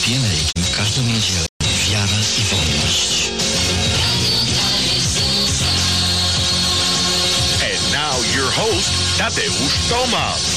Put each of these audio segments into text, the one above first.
Happy American w każdą niedzielę. Wiara i wolność. And now your host, Tadeusz Tomasz.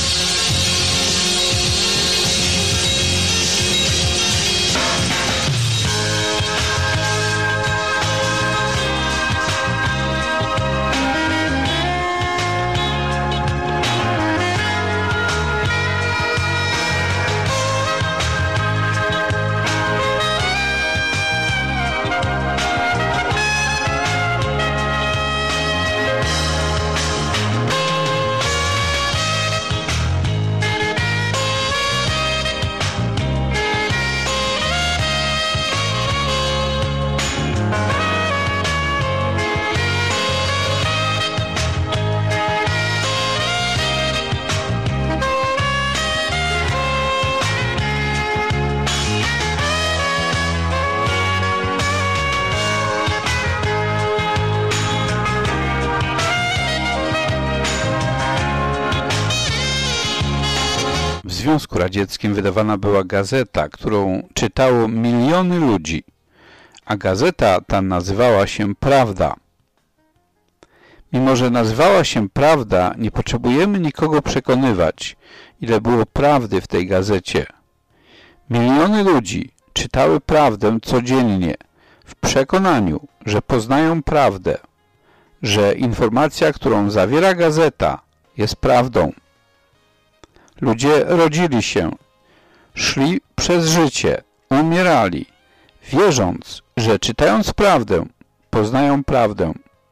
W Związku Radzieckim wydawana była gazeta, którą czytało miliony ludzi, a gazeta ta nazywała się Prawda. Mimo że nazywała się Prawda, nie potrzebujemy nikogo przekonywać, ile było prawdy w tej gazecie. Miliony ludzi czytały prawdę codziennie w przekonaniu, że poznają prawdę, że informacja, którą zawiera gazeta, jest prawdą. Ludzie rodzili się, szli przez życie, umierali, wierząc, że czytając prawdę, poznają prawdę.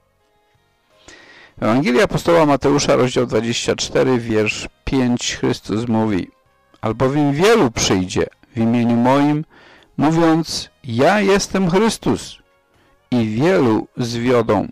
W Ewangelii apostoła Mateusza, rozdział 24, wiersz 5, Chrystus mówi: albowiem wielu przyjdzie w imieniu moim, mówiąc: ja jestem Chrystus, i wielu zwiodą.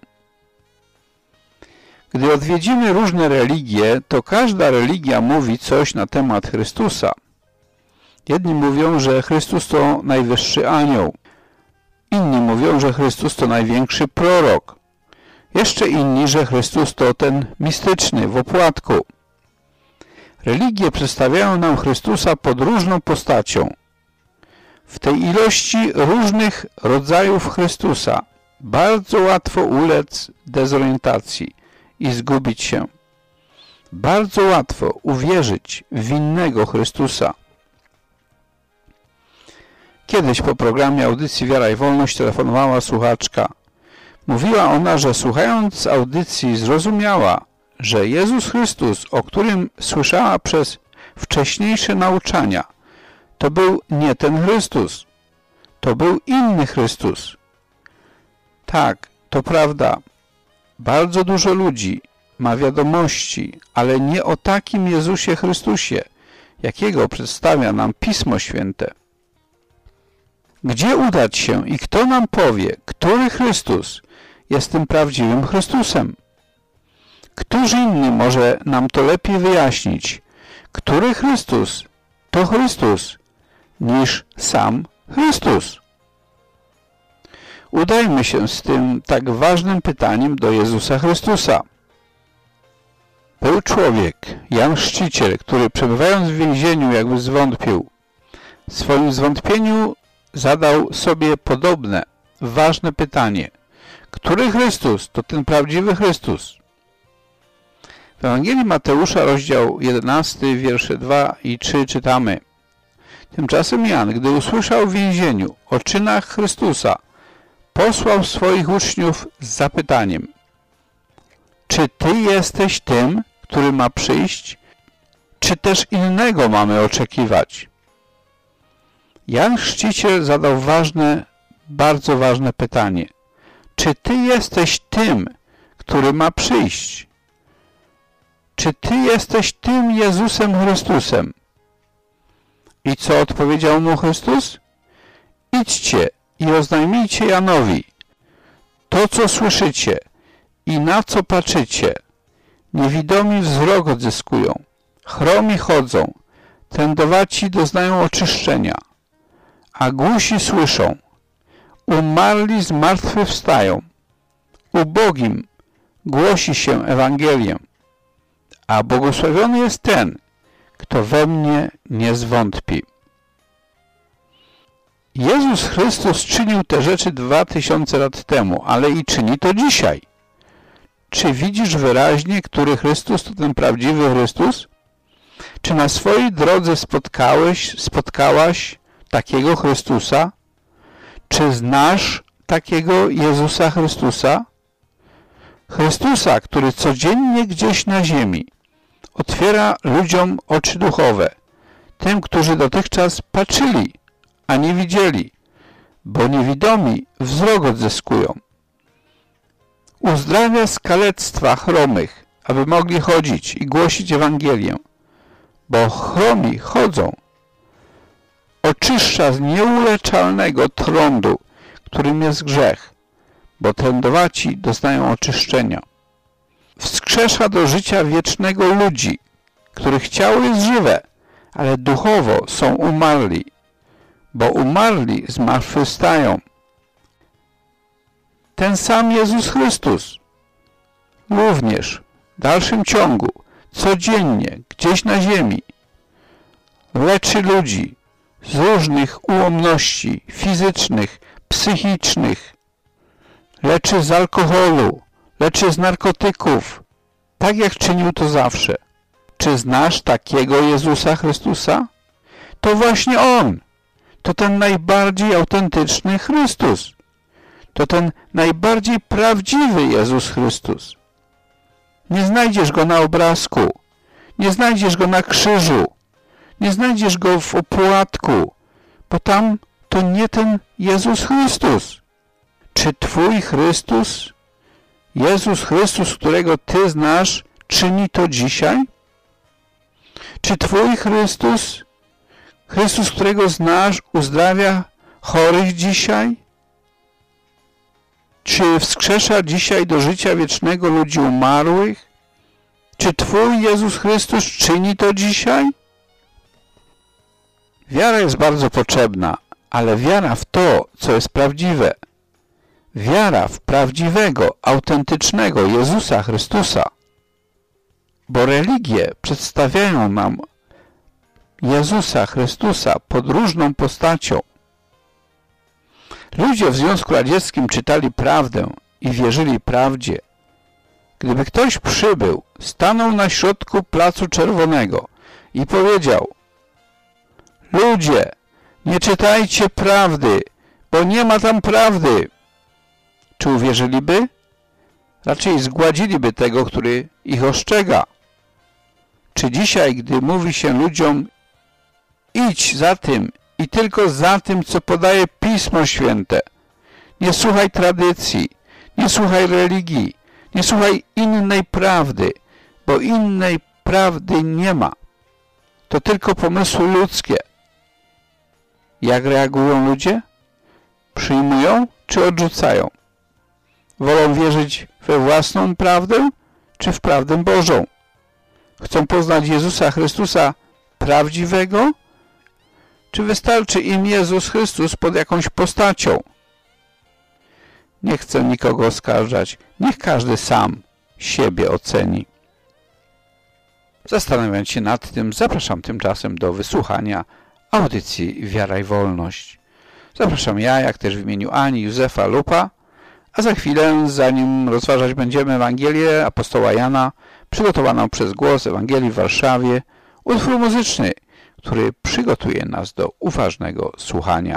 Gdy odwiedzimy różne religie, to każda religia mówi coś na temat Chrystusa. Jedni mówią, że Chrystus to najwyższy anioł. Inni mówią, że Chrystus to największy prorok. Jeszcze inni, że Chrystus to ten mistyczny w opłatku. Religie przedstawiają nam Chrystusa pod różną postacią. W tej ilości różnych rodzajów Chrystusa bardzo łatwo ulec dezorientacji i zgubić się. Bardzo łatwo uwierzyć w innego Chrystusa. Kiedyś po programie audycji Wiara i Wolność telefonowała słuchaczka. Mówiła ona, że słuchając audycji zrozumiała, że Jezus Chrystus, o którym słyszała przez wcześniejsze nauczania, to był nie ten Chrystus. To był inny Chrystus. Tak, to prawda. Bardzo dużo ludzi ma wiadomości, ale nie o takim Jezusie Chrystusie, jakiego przedstawia nam Pismo Święte. Gdzie udać się i kto nam powie, który Chrystus jest tym prawdziwym Chrystusem? Któż inny może nam to lepiej wyjaśnić, który Chrystus to Chrystus, niż sam Chrystus? Udajmy się z tym tak ważnym pytaniem do Jezusa Chrystusa. Był człowiek, Jan Chrzciciel, który przebywając w więzieniu jakby zwątpił. W swoim zwątpieniu zadał sobie podobne, ważne pytanie. Który Chrystus to ten prawdziwy Chrystus? W Ewangelii Mateusza, rozdział 11, wiersze 2 i 3 czytamy: tymczasem Jan, gdy usłyszał w więzieniu o czynach Chrystusa, posłał swoich uczniów z zapytaniem: czy Ty jesteś tym, który ma przyjść, czy też innego mamy oczekiwać? Jan Chrzciciel zadał ważne, bardzo ważne pytanie. Czy Ty jesteś tym, który ma przyjść? Czy Ty jesteś tym Jezusem Chrystusem? I co odpowiedział mu Chrystus? Idźcie i oznajmijcie Janowi to, co słyszycie i na co patrzycie. Niewidomi wzrok odzyskują, chromi chodzą, tędowaci doznają oczyszczenia, a głusi słyszą, umarli zmartwychwstają, ubogim głosi się Ewangelię, a błogosławiony jest ten, kto we mnie nie zwątpi. Jezus Chrystus czynił te rzeczy 2000 lat temu, ale i czyni to dzisiaj. Czy widzisz wyraźnie, który Chrystus to ten prawdziwy Chrystus? Czy na swojej drodze spotkałaś takiego Chrystusa? Czy znasz takiego Jezusa Chrystusa? Chrystusa, który codziennie gdzieś na ziemi otwiera ludziom oczy duchowe, tym, którzy dotychczas patrzyli, a nie widzieli, bo niewidomi wzrok odzyskują. Uzdrawia z kalectwa chromych, aby mogli chodzić i głosić Ewangelię, bo chromi chodzą. Oczyszcza z nieuleczalnego trądu, którym jest grzech, bo trędowaci doznają oczyszczenia. Wskrzesza do życia wiecznego ludzi, których ciało jest żywe, ale duchowo są umarli, bo umarli zmartwychwstają. Ten sam Jezus Chrystus również w dalszym ciągu, codziennie, gdzieś na ziemi, leczy ludzi z różnych ułomności fizycznych, psychicznych, leczy z alkoholu, leczy z narkotyków, tak jak czynił to zawsze. Czy znasz takiego Jezusa Chrystusa? To właśnie On. To ten najbardziej autentyczny Chrystus. To ten najbardziej prawdziwy Jezus Chrystus. Nie znajdziesz Go na obrazku. Nie znajdziesz Go na krzyżu. Nie znajdziesz Go w opłatku, bo tam to nie ten Jezus Chrystus. Czy Twój Chrystus, Jezus Chrystus, którego Ty znasz, czyni to dzisiaj? Czy Twój Chrystus, Chrystus, którego znasz, uzdrawia chorych dzisiaj? Czy wskrzesza dzisiaj do życia wiecznego ludzi umarłych? Czy Twój Jezus Chrystus czyni to dzisiaj? Wiara jest bardzo potrzebna, ale wiara w to, co jest prawdziwe. Wiara w prawdziwego, autentycznego Jezusa Chrystusa. Bo religie przedstawiają nam Jezusa Chrystusa pod różną postacią. Ludzie w Związku Radzieckim czytali prawdę i wierzyli prawdzie. Gdyby ktoś przybył, stanął na środku Placu Czerwonego i powiedział: ludzie, nie czytajcie prawdy, bo nie ma tam prawdy. Czy uwierzyliby? Raczej zgładziliby tego, który ich ostrzega. Czy dzisiaj, gdy mówi się ludziom: idź za tym i tylko za tym, co podaje Pismo Święte, nie słuchaj tradycji, nie słuchaj religii, nie słuchaj innej prawdy, bo innej prawdy nie ma. To tylko pomysły ludzkie. Jak reagują ludzie? Przyjmują czy odrzucają? Wolą wierzyć we własną prawdę czy w prawdę Bożą? Chcą poznać Jezusa Chrystusa prawdziwego? Czy wystarczy im Jezus Chrystus pod jakąś postacią? Nie chcę nikogo oskarżać. Niech każdy sam siebie oceni. Zastanawiając się nad tym, zapraszam tymczasem do wysłuchania audycji Wiara i Wolność. Zapraszam ja, jak też w imieniu Ani Józefa Lupa, a za chwilę, zanim rozważać będziemy Ewangelię apostoła Jana, przygotowaną przez Głos Ewangelii w Warszawie, utwór muzyczny, który przygotuje nas do uważnego słuchania.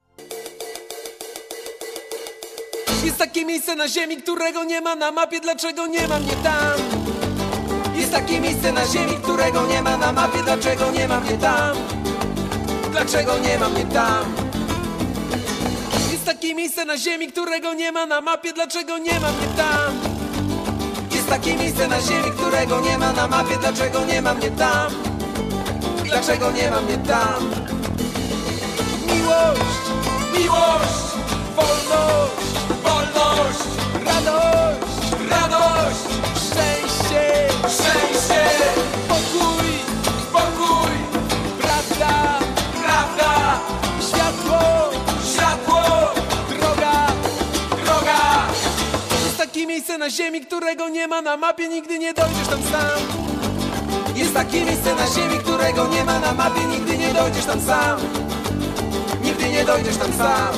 Jest takie miejsce na ziemi, którego nie ma na mapie, dlaczego nie ma mnie tam? Jest takie miejsce na ziemi, którego nie ma na mapie, dlaczego nie ma mnie tam? Dlaczego nie ma mnie tam? Jest takie miejsce na ziemi, którego nie ma na mapie, dlaczego nie ma mnie tam? Jest takie miejsce na ziemi, którego nie ma na mapie, dlaczego nie ma mnie tam? Dlaczego nie ma mnie tam? Miłość, miłość, wolność, wolność, radość, radość, szczęście, szczęście, pokój, pokój, prawda, prawda, światło, światło, droga, droga. Jest takie miejsce na ziemi, którego nie ma na mapie, nigdy nie dojdziesz tam sam. Jest takie miejsce na ziemi, którego nie ma na mapie, nigdy nie dojdziesz tam sam. Nigdy nigdy nie dojdziesz tam sam.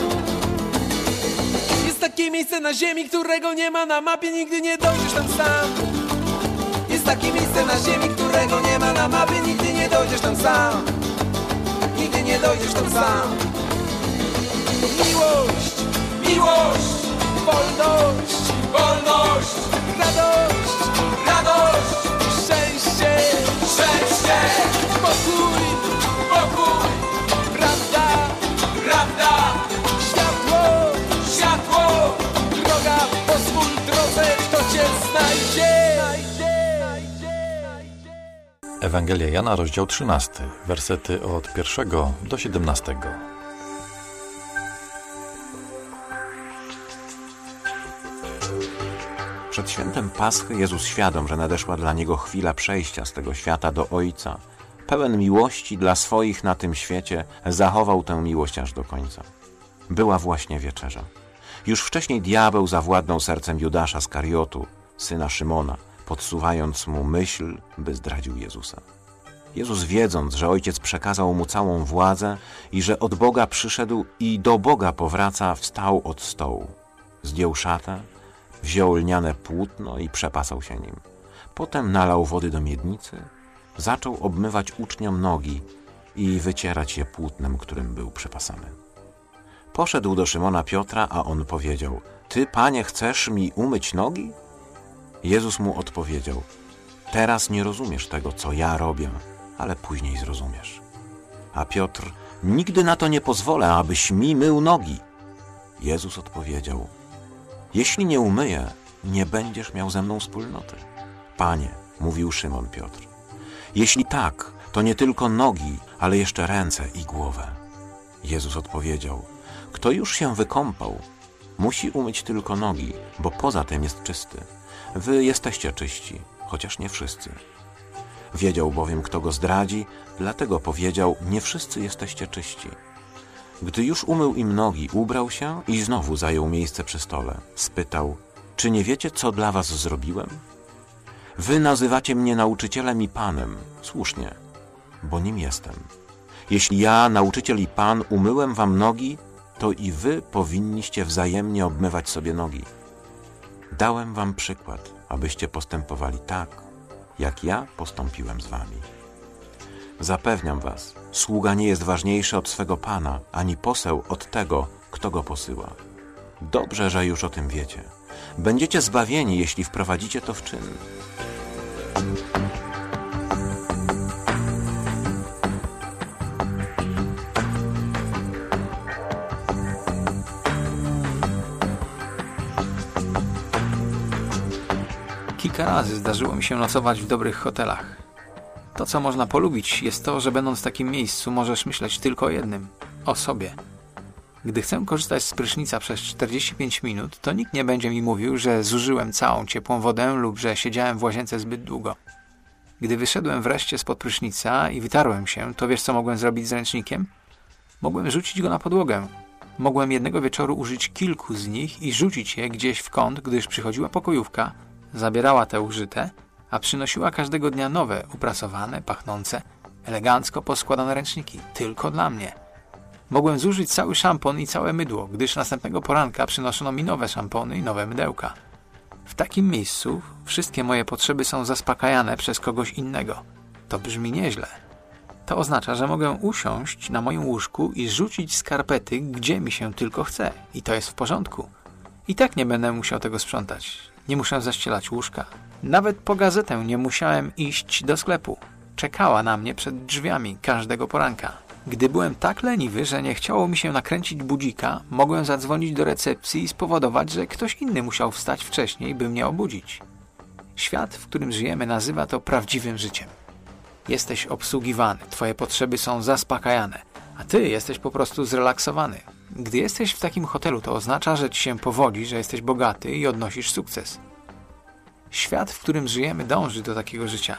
Jest takie miejsce na ziemi, którego nie ma na mapie, nigdy nie dojdziesz tam sam. Jest takie miejsce na ziemi, którego nie ma na mapie, nigdy nie dojdziesz tam sam. Nigdy nie dojdziesz tam sam. Miłość, miłość, wolność, wolność, radość, radość, szczęście, szczęście, pokój, pokój, prawda, prawda, światło, światło, droga po swój drodze, kto cię znajdzie. Ewangelia Jana, rozdział 13, wersety od 1 do 17. Przed świętem Paschy Jezus, świadom, że nadeszła dla Niego chwila przejścia z tego świata do Ojca, pełen miłości dla swoich na tym świecie, zachował tę miłość aż do końca. Była właśnie wieczerza. Już wcześniej diabeł zawładnął sercem Judasza Skariotu, syna Szymona, podsuwając mu myśl, by zdradził Jezusa. Jezus, wiedząc, że Ojciec przekazał mu całą władzę i że od Boga przyszedł i do Boga powraca, wstał od stołu. Zdjął szatę, wziął lniane płótno i przepasał się nim. Potem nalał wody do miednicy, zaczął obmywać uczniom nogi i wycierać je płótnem, którym był przepasany. Poszedł do Szymona Piotra, a on powiedział: Ty, Panie, chcesz mi umyć nogi? Jezus mu odpowiedział: Teraz nie rozumiesz tego, co ja robię, ale później zrozumiesz. A Piotr: Nigdy na to nie pozwolę, abyś mi mył nogi. Jezus odpowiedział: Jeśli nie umyję, nie będziesz miał ze mną wspólnoty. Panie, mówił Szymon Piotr, jeśli tak, to nie tylko nogi, ale jeszcze ręce i głowę. Jezus odpowiedział: Kto już się wykąpał, musi umyć tylko nogi, bo poza tym jest czysty. Wy jesteście czyści, chociaż nie wszyscy. Wiedział bowiem, kto go zdradzi, dlatego powiedział: Nie wszyscy jesteście czyści. Gdy już umył im nogi, ubrał się i znowu zajął miejsce przy stole. Spytał: Czy nie wiecie, co dla was zrobiłem? Wy nazywacie mnie nauczycielem i Panem. Słusznie, bo nim jestem. Jeśli ja, nauczyciel i Pan, umyłem wam nogi, to i wy powinniście wzajemnie obmywać sobie nogi. Dałem wam przykład, abyście postępowali tak, jak ja postąpiłem z wami. Zapewniam was, sługa nie jest ważniejszy od swego Pana, ani poseł od tego, kto go posyła. Dobrze, że już o tym wiecie. Będziecie zbawieni, jeśli wprowadzicie to w czyn. Kilka razy zdarzyło mi się nocować w dobrych hotelach. To, co można polubić, jest to, że będąc w takim miejscu możesz myśleć tylko o jednym – o sobie. Gdy chcę korzystać z prysznica przez 45 minut, to nikt nie będzie mi mówił, że zużyłem całą ciepłą wodę lub że siedziałem w łazience zbyt długo. Gdy wyszedłem wreszcie spod prysznica i wytarłem się, to wiesz, co mogłem zrobić z ręcznikiem? Mogłem rzucić go na podłogę. Mogłem jednego wieczoru użyć kilku z nich i rzucić je gdzieś w kąt, gdyż przychodziła pokojówka, zabierała te użyte, a przynosiła każdego dnia nowe, uprasowane, pachnące, elegancko poskładane ręczniki. Tylko dla mnie. Mogłem zużyć cały szampon i całe mydło, gdyż następnego poranka przynoszono mi nowe szampony i nowe mydełka. W takim miejscu wszystkie moje potrzeby są zaspokajane przez kogoś innego. To brzmi nieźle. To oznacza, że mogę usiąść na moim łóżku i rzucić skarpety, gdzie mi się tylko chce. I to jest w porządku. I tak nie będę musiał tego sprzątać. Nie muszę zaścielać łóżka. Nawet po gazetę nie musiałem iść do sklepu. Czekała na mnie przed drzwiami każdego poranka. Gdy byłem tak leniwy, że nie chciało mi się nakręcić budzika, mogłem zadzwonić do recepcji i spowodować, że ktoś inny musiał wstać wcześniej, by mnie obudzić. Świat, w którym żyjemy, nazywa to prawdziwym życiem. Jesteś obsługiwany, twoje potrzeby są zaspokajane, a ty jesteś po prostu zrelaksowany. Gdy jesteś w takim hotelu, to oznacza, że ci się powodzi, że jesteś bogaty i odnosisz sukces. Świat, w którym żyjemy, dąży do takiego życia.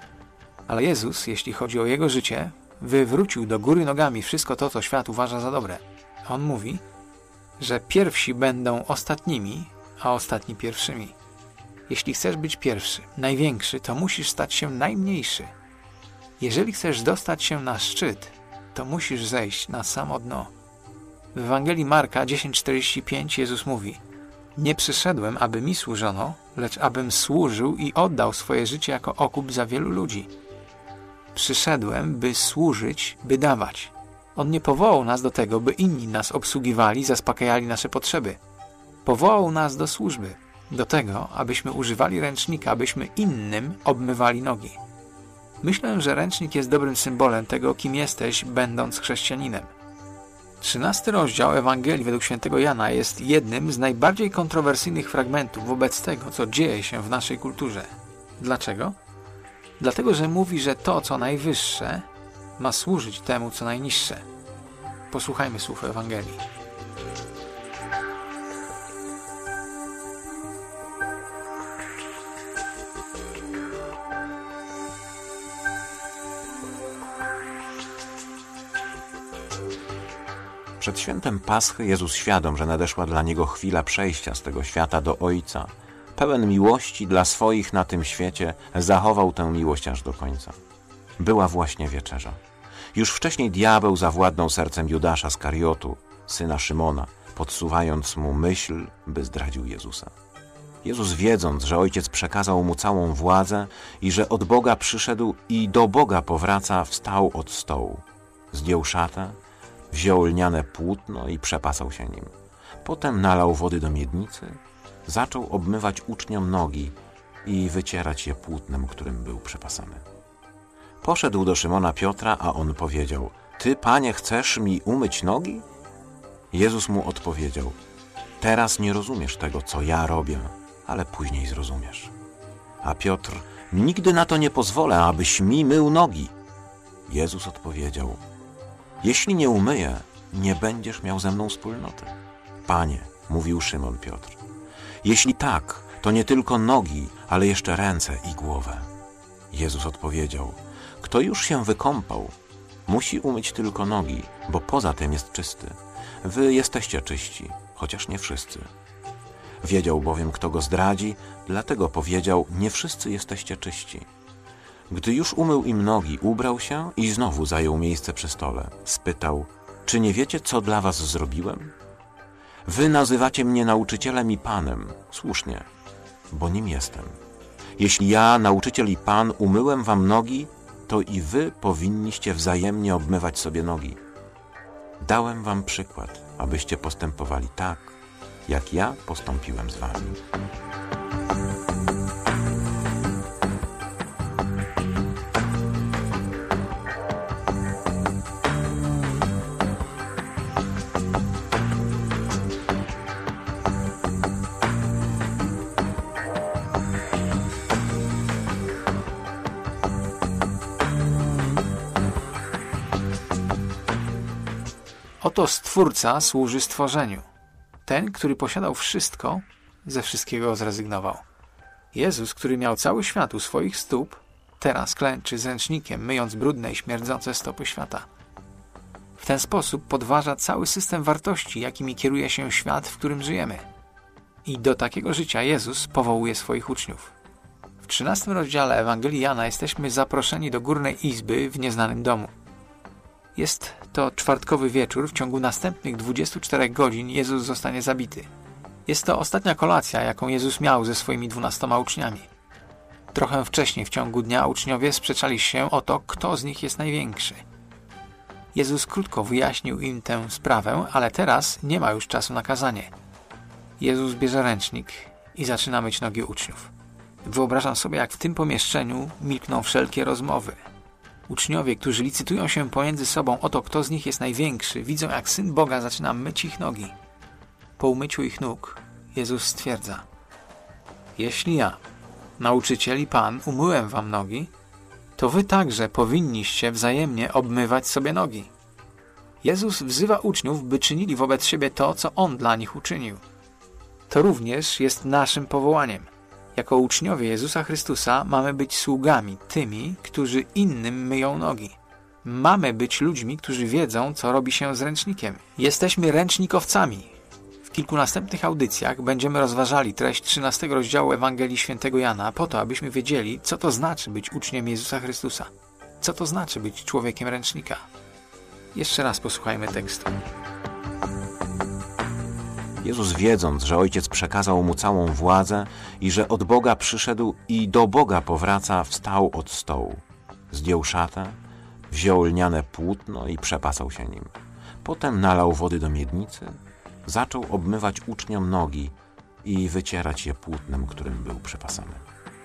Ale Jezus, jeśli chodzi o Jego życie, wywrócił do góry nogami wszystko to, co świat uważa za dobre. On mówi, że pierwsi będą ostatnimi, a ostatni pierwszymi. Jeśli chcesz być pierwszy, największy, to musisz stać się najmniejszy. Jeżeli chcesz dostać się na szczyt, to musisz zejść na samo dno. W Ewangelii Marka 10:45 Jezus mówi: nie przyszedłem, aby mi służono, lecz abym służył i oddał swoje życie jako okup za wielu ludzi. Przyszedłem, by służyć, by dawać. On nie powołał nas do tego, by inni nas obsługiwali, zaspokajali nasze potrzeby. Powołał nas do służby, do tego, abyśmy używali ręcznika, abyśmy innym obmywali nogi. Myślę, że ręcznik jest dobrym symbolem tego, kim jesteś, będąc chrześcijaninem. 13 rozdział Ewangelii według świętego Jana jest jednym z najbardziej kontrowersyjnych fragmentów wobec tego, co dzieje się w naszej kulturze. Dlaczego? Dlatego, że mówi, że to, co najwyższe, ma służyć temu, co najniższe. Posłuchajmy słów Ewangelii. Przed świętem Paschy Jezus, świadom, że nadeszła dla Niego chwila przejścia z tego świata do Ojca, pełen miłości dla swoich na tym świecie, zachował tę miłość aż do końca. Była właśnie wieczerza. Już wcześniej diabeł zawładnął sercem Judasza Skariotu, syna Szymona, podsuwając mu myśl, by zdradził Jezusa. Jezus, wiedząc, że Ojciec przekazał mu całą władzę i że od Boga przyszedł i do Boga powraca, wstał od stołu. Zdjął szatę, wziął lniane płótno i przepasał się nim. Potem nalał wody do miednicy, zaczął obmywać uczniom nogi i wycierać je płótnem, którym był przepasany. Poszedł do Szymona Piotra, a on powiedział: Ty, Panie, chcesz mi umyć nogi? Jezus mu odpowiedział: Teraz nie rozumiesz tego, co ja robię, ale później zrozumiesz. A Piotr: Nigdy na to nie pozwolę, abyś mi mył nogi. Jezus odpowiedział: Jeśli nie umyję, nie będziesz miał ze mną wspólnoty. Panie, mówił Szymon Piotr, jeśli tak, to nie tylko nogi, ale jeszcze ręce i głowę. Jezus odpowiedział: Kto już się wykąpał, musi umyć tylko nogi, bo poza tym jest czysty. Wy jesteście czyści, chociaż nie wszyscy. Wiedział bowiem, kto go zdradzi, dlatego powiedział: Nie wszyscy jesteście czyści. Gdy już umył im nogi, ubrał się i znowu zajął miejsce przy stole. Spytał: Czy nie wiecie, co dla was zrobiłem? Wy nazywacie mnie nauczycielem i Panem. Słusznie, bo nim jestem. Jeśli ja, nauczyciel i Pan, umyłem wam nogi, to i wy powinniście wzajemnie obmywać sobie nogi. Dałem wam przykład, abyście postępowali tak, jak ja postąpiłem z wami. Oto Stwórca służy stworzeniu. Ten, który posiadał wszystko, ze wszystkiego zrezygnował. Jezus, który miał cały świat u swoich stóp, teraz klęczy z ręcznikiem, myjąc brudne i śmierdzące stopy świata. W ten sposób podważa cały system wartości, jakimi kieruje się świat, w którym żyjemy. I do takiego życia Jezus powołuje swoich uczniów. W 13 rozdziale Ewangelii Jana jesteśmy zaproszeni do górnej izby w nieznanym domu. Jest to czwartkowy wieczór, w ciągu następnych 24 godzin Jezus zostanie zabity. Jest to ostatnia kolacja, jaką Jezus miał ze swoimi 12 uczniami. Trochę wcześniej w ciągu dnia uczniowie sprzeczali się o to, kto z nich jest największy. Jezus krótko wyjaśnił im tę sprawę, ale teraz nie ma już czasu na kazanie. Jezus bierze ręcznik i zaczyna myć nogi uczniów. Wyobrażam sobie, jak w tym pomieszczeniu milkną wszelkie rozmowy. Uczniowie, którzy licytują się pomiędzy sobą o to, kto z nich jest największy, widzą, jak Syn Boga zaczyna myć ich nogi. Po umyciu ich nóg Jezus stwierdza: Jeśli ja, nauczyciel i Pan, umyłem wam nogi, to wy także powinniście wzajemnie obmywać sobie nogi. Jezus wzywa uczniów, by czynili wobec siebie to, co On dla nich uczynił. To również jest naszym powołaniem. Jako uczniowie Jezusa Chrystusa mamy być sługami, tymi, którzy innym myją nogi. Mamy być ludźmi, którzy wiedzą, co robi się z ręcznikiem. Jesteśmy ręcznikowcami. W kilku następnych audycjach będziemy rozważali treść 13 rozdziału Ewangelii Świętego Jana po to, abyśmy wiedzieli, co to znaczy być uczniem Jezusa Chrystusa. Co to znaczy być człowiekiem ręcznika. Jeszcze raz posłuchajmy tekstu. Jezus, wiedząc, że Ojciec przekazał mu całą władzę i że od Boga przyszedł i do Boga powraca, wstał od stołu. Zdjął szatę, wziął lniane płótno i przepasał się nim. Potem nalał wody do miednicy, zaczął obmywać uczniom nogi i wycierać je płótnem, którym był przepasany.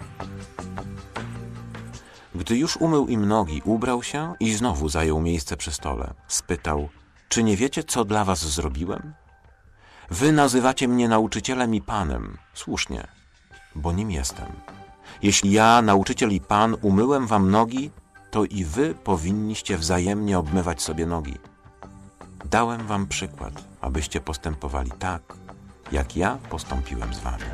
Gdy już umył im nogi, ubrał się i znowu zajął miejsce przy stole. Spytał: czy nie wiecie, co dla was zrobiłem? Wy nazywacie mnie nauczycielem i Panem. Słusznie, bo nim jestem. Jeśli ja, nauczyciel i Pan, umyłem wam nogi, to i wy powinniście wzajemnie obmywać sobie nogi. Dałem wam przykład, abyście postępowali tak, jak ja postąpiłem z wami.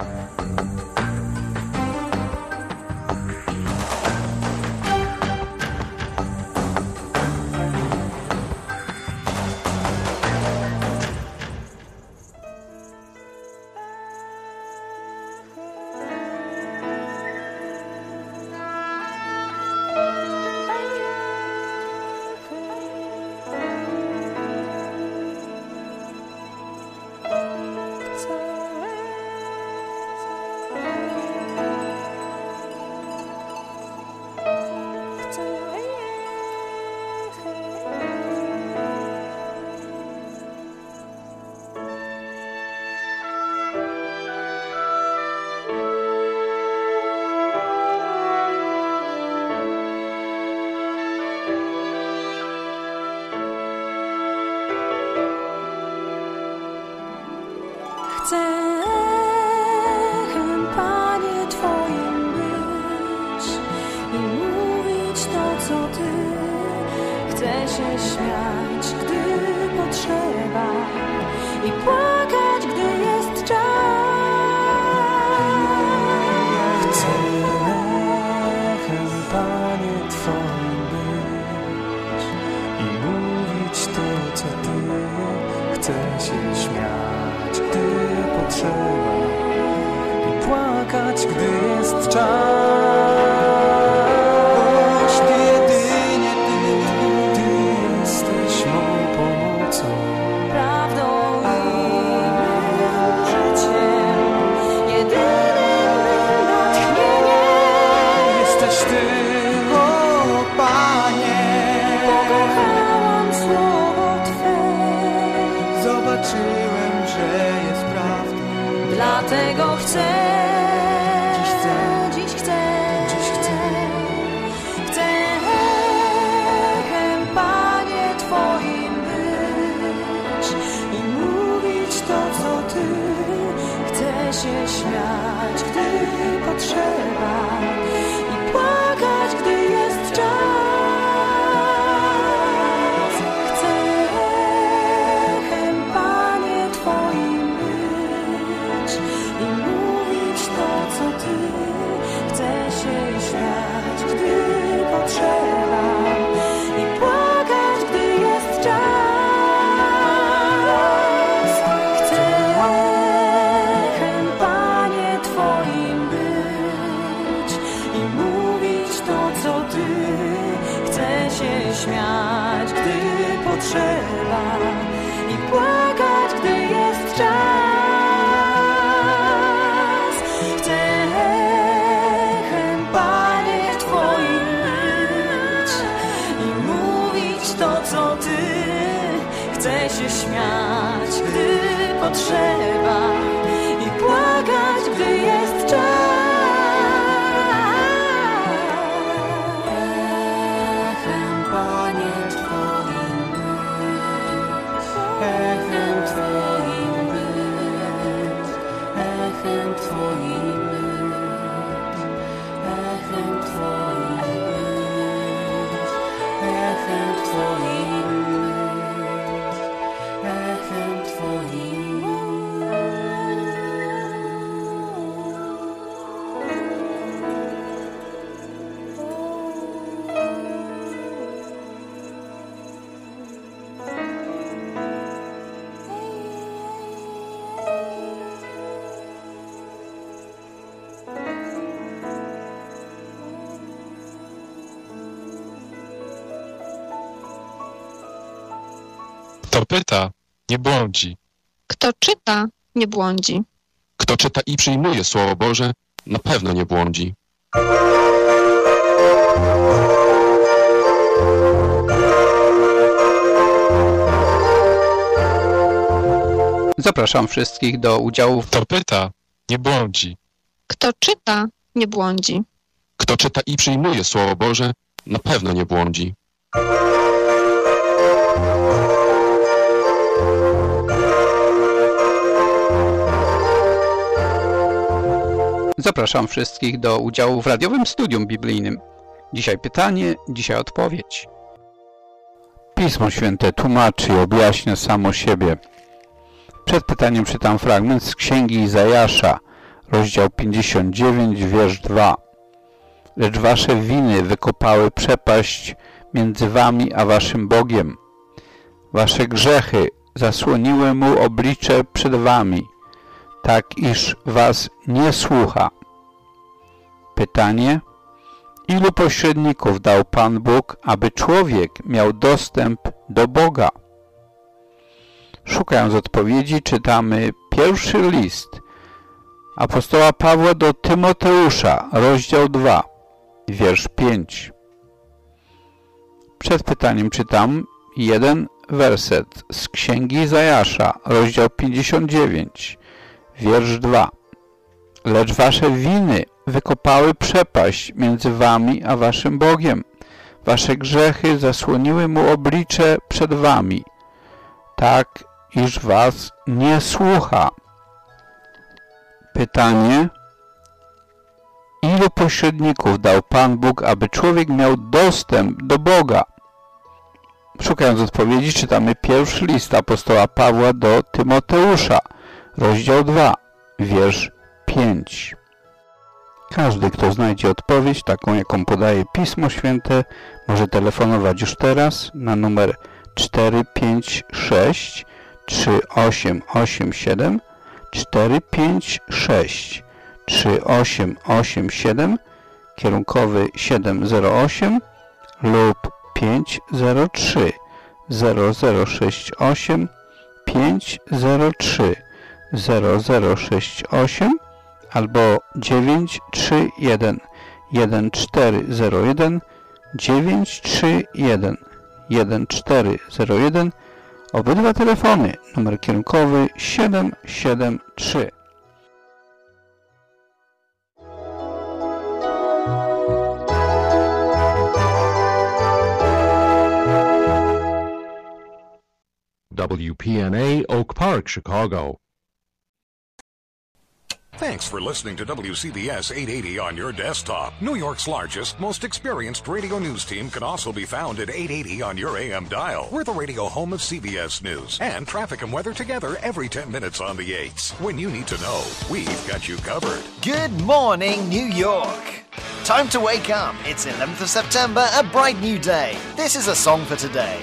Chcę, Panie, Twoim być i mówić to, co Ty. Chcę się śmiać, gdy potrzeba i płakać, gdy jest czas. Chcę, Panie, Twoim być i mówić to, co Ty. Chcę się śmiać, gdy potrzeba i płakać, gdy jest czas. Ty jedynie Ty jesteś mą pomocą, Prawdą i mym życiem, jedynym mym natchnieniem. jesteś Ty, o Panie. Pokochałam słowo Twe, Zobaczyłem, że jest prawdą. dlatego chcę, Dziś chcę, dziś chcę, dziś chcę. chcę echem, Panie, Twoim być i mówić to, co Ty. Chcę się śmiać, gdy potrzeba i płakać, gdy jest czas. Chcę echem, Panie, Twoim być i mówić to, co Ty. Chcę się śmiać, gdy potrzeba i płakać, gdy jest czas. Chcę echem, Panie, Twoim być i mówić to, co Ty. Chcę się śmiać, gdy potrzeba i płakać, gdy jest czas. Chcę echem, Panie, Twoim być i mówić to, co Ty. Chcę się śmiać, gdy potrzeba i płakać, gdy jest czas. Echem, Panie, Twoim być, echem Twoim być, echem Twoim być, echem Twoim być, echem Twoim być, echem Twoim być. Kto pyta, nie błądzi. Kto czyta, nie błądzi. Kto czyta i przyjmuje Słowo Boże, na pewno nie błądzi. Zapraszam wszystkich do udziału w... Kto pyta, nie błądzi. Kto czyta, nie błądzi. Kto czyta i przyjmuje Słowo Boże, na pewno nie błądzi. Zapraszam wszystkich do udziału w radiowym studium biblijnym. Dzisiaj pytanie, dzisiaj odpowiedź. Pismo Święte tłumaczy i objaśnia samo siebie. Przed pytaniem czytam fragment z Księgi Izajasza, rozdział 59, wiersz 2. Lecz wasze winy wykopały przepaść między wami a waszym Bogiem. Wasze grzechy zasłoniły mu oblicze przed wami, tak iż was nie słucha. Pytanie: ilu pośredników dał Pan Bóg, aby człowiek miał dostęp do Boga? Szukając odpowiedzi, czytamy pierwszy list apostoła Pawła do Tymoteusza, rozdział 2, wiersz 5. Przed pytaniem czytam jeden werset z Księgi Izajasza, rozdział 59, wiersz 2. Lecz wasze winy wykopały przepaść między wami a waszym Bogiem. Wasze grzechy zasłoniły mu oblicze przed wami, tak iż was nie słucha. Pytanie: ilu pośredników dał Pan Bóg, aby człowiek miał dostęp do Boga? Szukając odpowiedzi, czytamy pierwszy list apostoła Pawła do Tymoteusza, rozdział 2, wiersz 5. Każdy, kto znajdzie odpowiedź, taką jaką podaje Pismo Święte, może telefonować już teraz na numer 456 3887 456 3887, kierunkowy 708 lub 503 0068 503 0068 albo 931 1401 931 1401. Obydwa telefony, numer kierunkowy 773. WPNA Oak Park, Chicago. Thanks for listening to WCBS 880 on your desktop. New York's largest, most experienced radio news team can also be found at 880 on your AM dial. We're the radio home of CBS News and traffic and weather together every 10 minutes on the 8s. When you need to know, we've got you covered. Good morning, New York. Time to wake up. It's 11th of September, a bright new day. This is a song for today.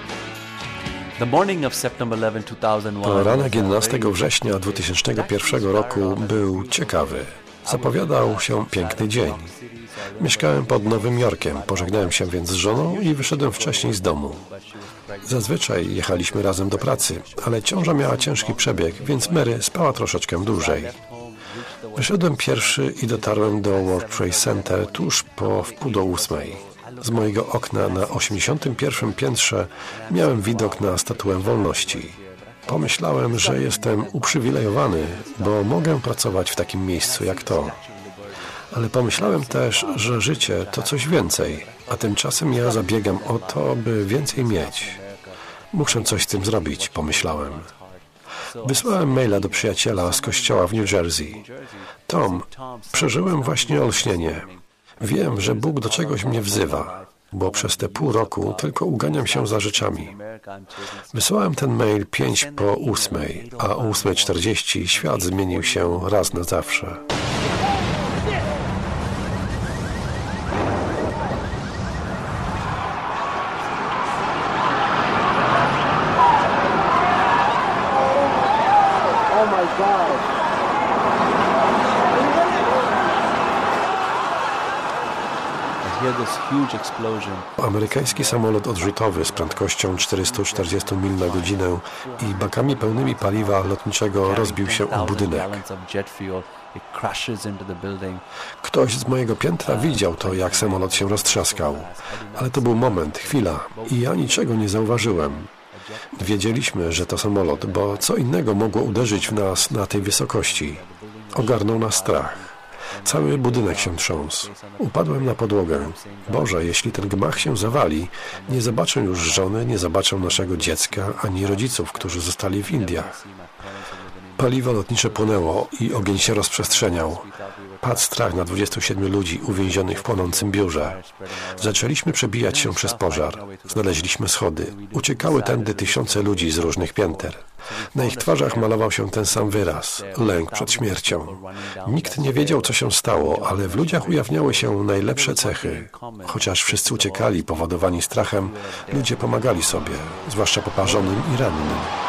Poranek 11 września 2001 roku był ciekawy. Zapowiadał się piękny dzień. Mieszkałem pod Nowym Jorkiem, pożegnałem się więc z żoną i wyszedłem wcześniej z domu. Zazwyczaj jechaliśmy razem do pracy, ale ciąża miała ciężki przebieg, więc Mary spała troszeczkę dłużej. Wyszedłem pierwszy i dotarłem do World Trade Center tuż po 7:30. Z mojego okna na 81. piętrze miałem widok na Statuę Wolności. Pomyślałem, że jestem uprzywilejowany, bo mogę pracować w takim miejscu jak to. Ale pomyślałem też, że życie to coś więcej, a tymczasem ja zabiegam o to, by więcej mieć. Muszę coś z tym zrobić, pomyślałem. Wysłałem maila do przyjaciela z kościoła w New Jersey. Tom, przeżyłem właśnie olśnienie. Wiem, że Bóg do czegoś mnie wzywa, bo przez te pół roku tylko uganiam się za rzeczami. Wysłałem ten mail 7:05, a o 8:40 świat zmienił się raz na zawsze. Amerykański samolot odrzutowy z prędkością 440 mil na godzinę i bakami pełnymi paliwa lotniczego rozbił się o budynek. Ktoś z mojego piętra widział to, jak samolot się roztrzaskał. Ale to był moment, chwila i ja niczego nie zauważyłem. Wiedzieliśmy, że to samolot, bo co innego mogło uderzyć w nas na tej wysokości. Ogarnął nas strach. Cały budynek się trząsł. Upadłem na podłogę. Boże, jeśli ten gmach się zawali, nie zobaczę już żony, nie zobaczę naszego dziecka, ani rodziców, którzy zostali w Indiach. Paliwo lotnicze płonęło i ogień się rozprzestrzeniał. Padł strach na 27 ludzi uwięzionych w płonącym biurze. Zaczęliśmy przebijać się przez pożar. Znaleźliśmy schody. Uciekały tędy tysiące ludzi z różnych pięter. Na ich twarzach malował się ten sam wyraz – lęk przed śmiercią. Nikt nie wiedział, co się stało, ale w ludziach ujawniały się najlepsze cechy. Chociaż wszyscy uciekali powodowani strachem, ludzie pomagali sobie, zwłaszcza poparzonym i rannym.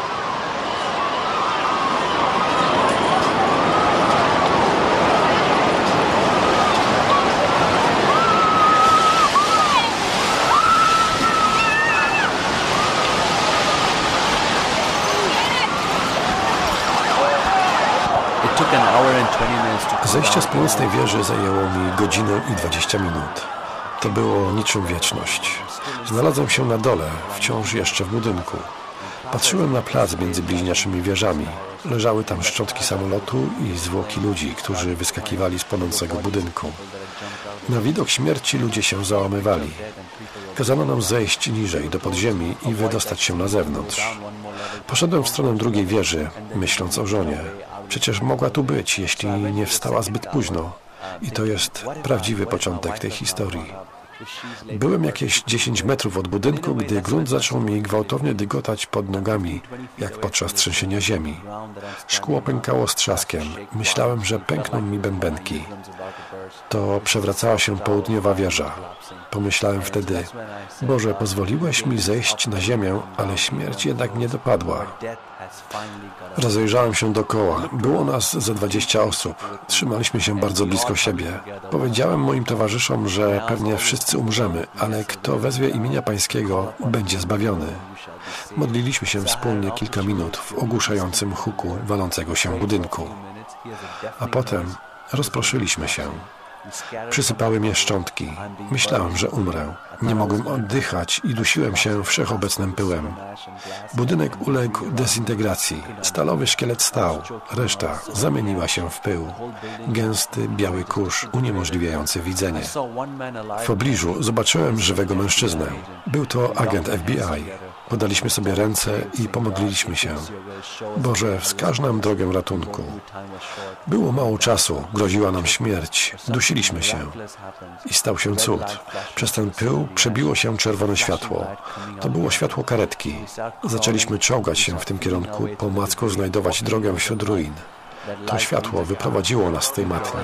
Zejście z północnej wieży zajęło mi godzinę i 20 minut. To było niczym wieczność. Znalazłem się na dole, wciąż jeszcze w budynku. Patrzyłem na plac między bliźniaczymi wieżami. Leżały tam szczątki samolotu i zwłoki ludzi, którzy wyskakiwali z płonącego budynku. Na widok śmierci ludzie się załamywali. Kazano nam zejść niżej do podziemi i wydostać się na zewnątrz. Poszedłem w stronę drugiej wieży, myśląc o żonie. Przecież mogła tu być, jeśli nie wstała zbyt późno. I to jest prawdziwy początek tej historii. Byłem jakieś 10 metrów od budynku, gdy grunt zaczął mi gwałtownie dygotać pod nogami, jak podczas trzęsienia ziemi. Szkło pękało z trzaskiem. Myślałem, że pękną mi bębenki. To przewracała się południowa wieża. Pomyślałem wtedy, Boże, pozwoliłeś mi zejść na ziemię, ale śmierć jednak mnie dopadła. Rozejrzałem się dookoła. Było nas ze 20 osób. Trzymaliśmy się bardzo blisko siebie. Powiedziałem moim towarzyszom, że pewnie wszyscy umrzemy, ale kto wezwie imienia Pańskiego, będzie zbawiony. Modliliśmy się wspólnie kilka minut w ogłuszającym huku walącego się budynku. A potem rozproszyliśmy się. Przysypały mnie szczątki. Myślałem, że umrę. Nie mogłem oddychać i dusiłem się wszechobecnym pyłem. Budynek uległ dezintegracji. Stalowy szkielet stał. Reszta zamieniła się w pył. Gęsty, biały kurz uniemożliwiający widzenie. W pobliżu zobaczyłem żywego mężczyznę. Był to agent FBI. Podaliśmy sobie ręce i pomodliliśmy się. Boże, wskaż nam drogę ratunku. Było mało czasu, groziła nam śmierć. Dusiliśmy się. I stał się cud. Przez ten pył przebiło się czerwone światło. To było światło karetki. Zaczęliśmy czołgać się w tym kierunku, po omacku znajdować drogę wśród ruin. To światło wyprowadziło nas z tej matni.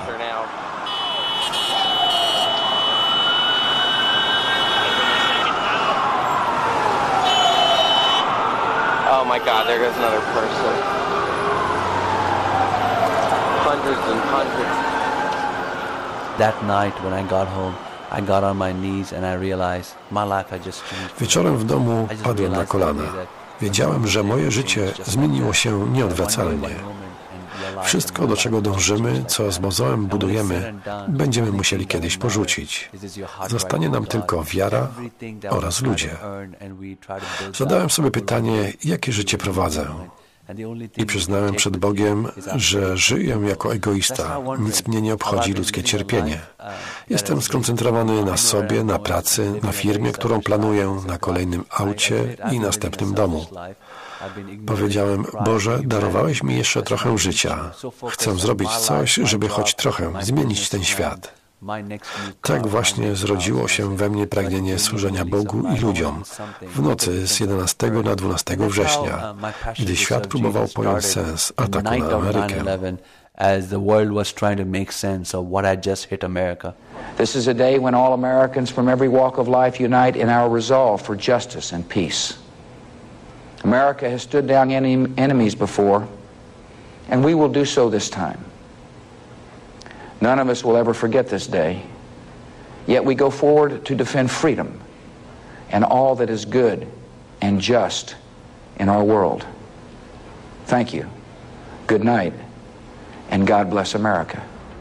Oh my God, there goes another person. Hundreds and hundreds. That night when I got home, I got on my knees and I realized my life had just changed. Wieczorem w domu padłem na kolana. Wiedziałem, że moje życie zmieniło się nieodwracalnie. Wszystko, do czego dążymy, co z mozołem budujemy, będziemy musieli kiedyś porzucić. Zostanie nam tylko wiara oraz ludzie. Zadałem sobie pytanie, jakie życie prowadzę. I przyznałem przed Bogiem, że żyję jako egoista. Nic mnie nie obchodzi ludzkie cierpienie. Jestem skoncentrowany na sobie, na pracy, na firmie, którą planuję, na kolejnym aucie i następnym domu. Powiedziałem, Boże, darowałeś mi jeszcze trochę życia. Chcę zrobić coś, żeby choć trochę zmienić ten świat. Tak właśnie zrodziło się we mnie pragnienie służenia Bogu i ludziom w nocy z 11 na 12 września, gdy świat próbował pojąć sens ataku na Amerykę. As the world was trying to make sense of what had just hit America. This is a day when all Americans from every walk of life unite in our resolve for justice and peace. America has stood down enemies before, and we will do so this time. None of us will ever forget this day, Yet we go forward to defend freedom and all that is good and just in our world. Thank you. Good night, and God bless America.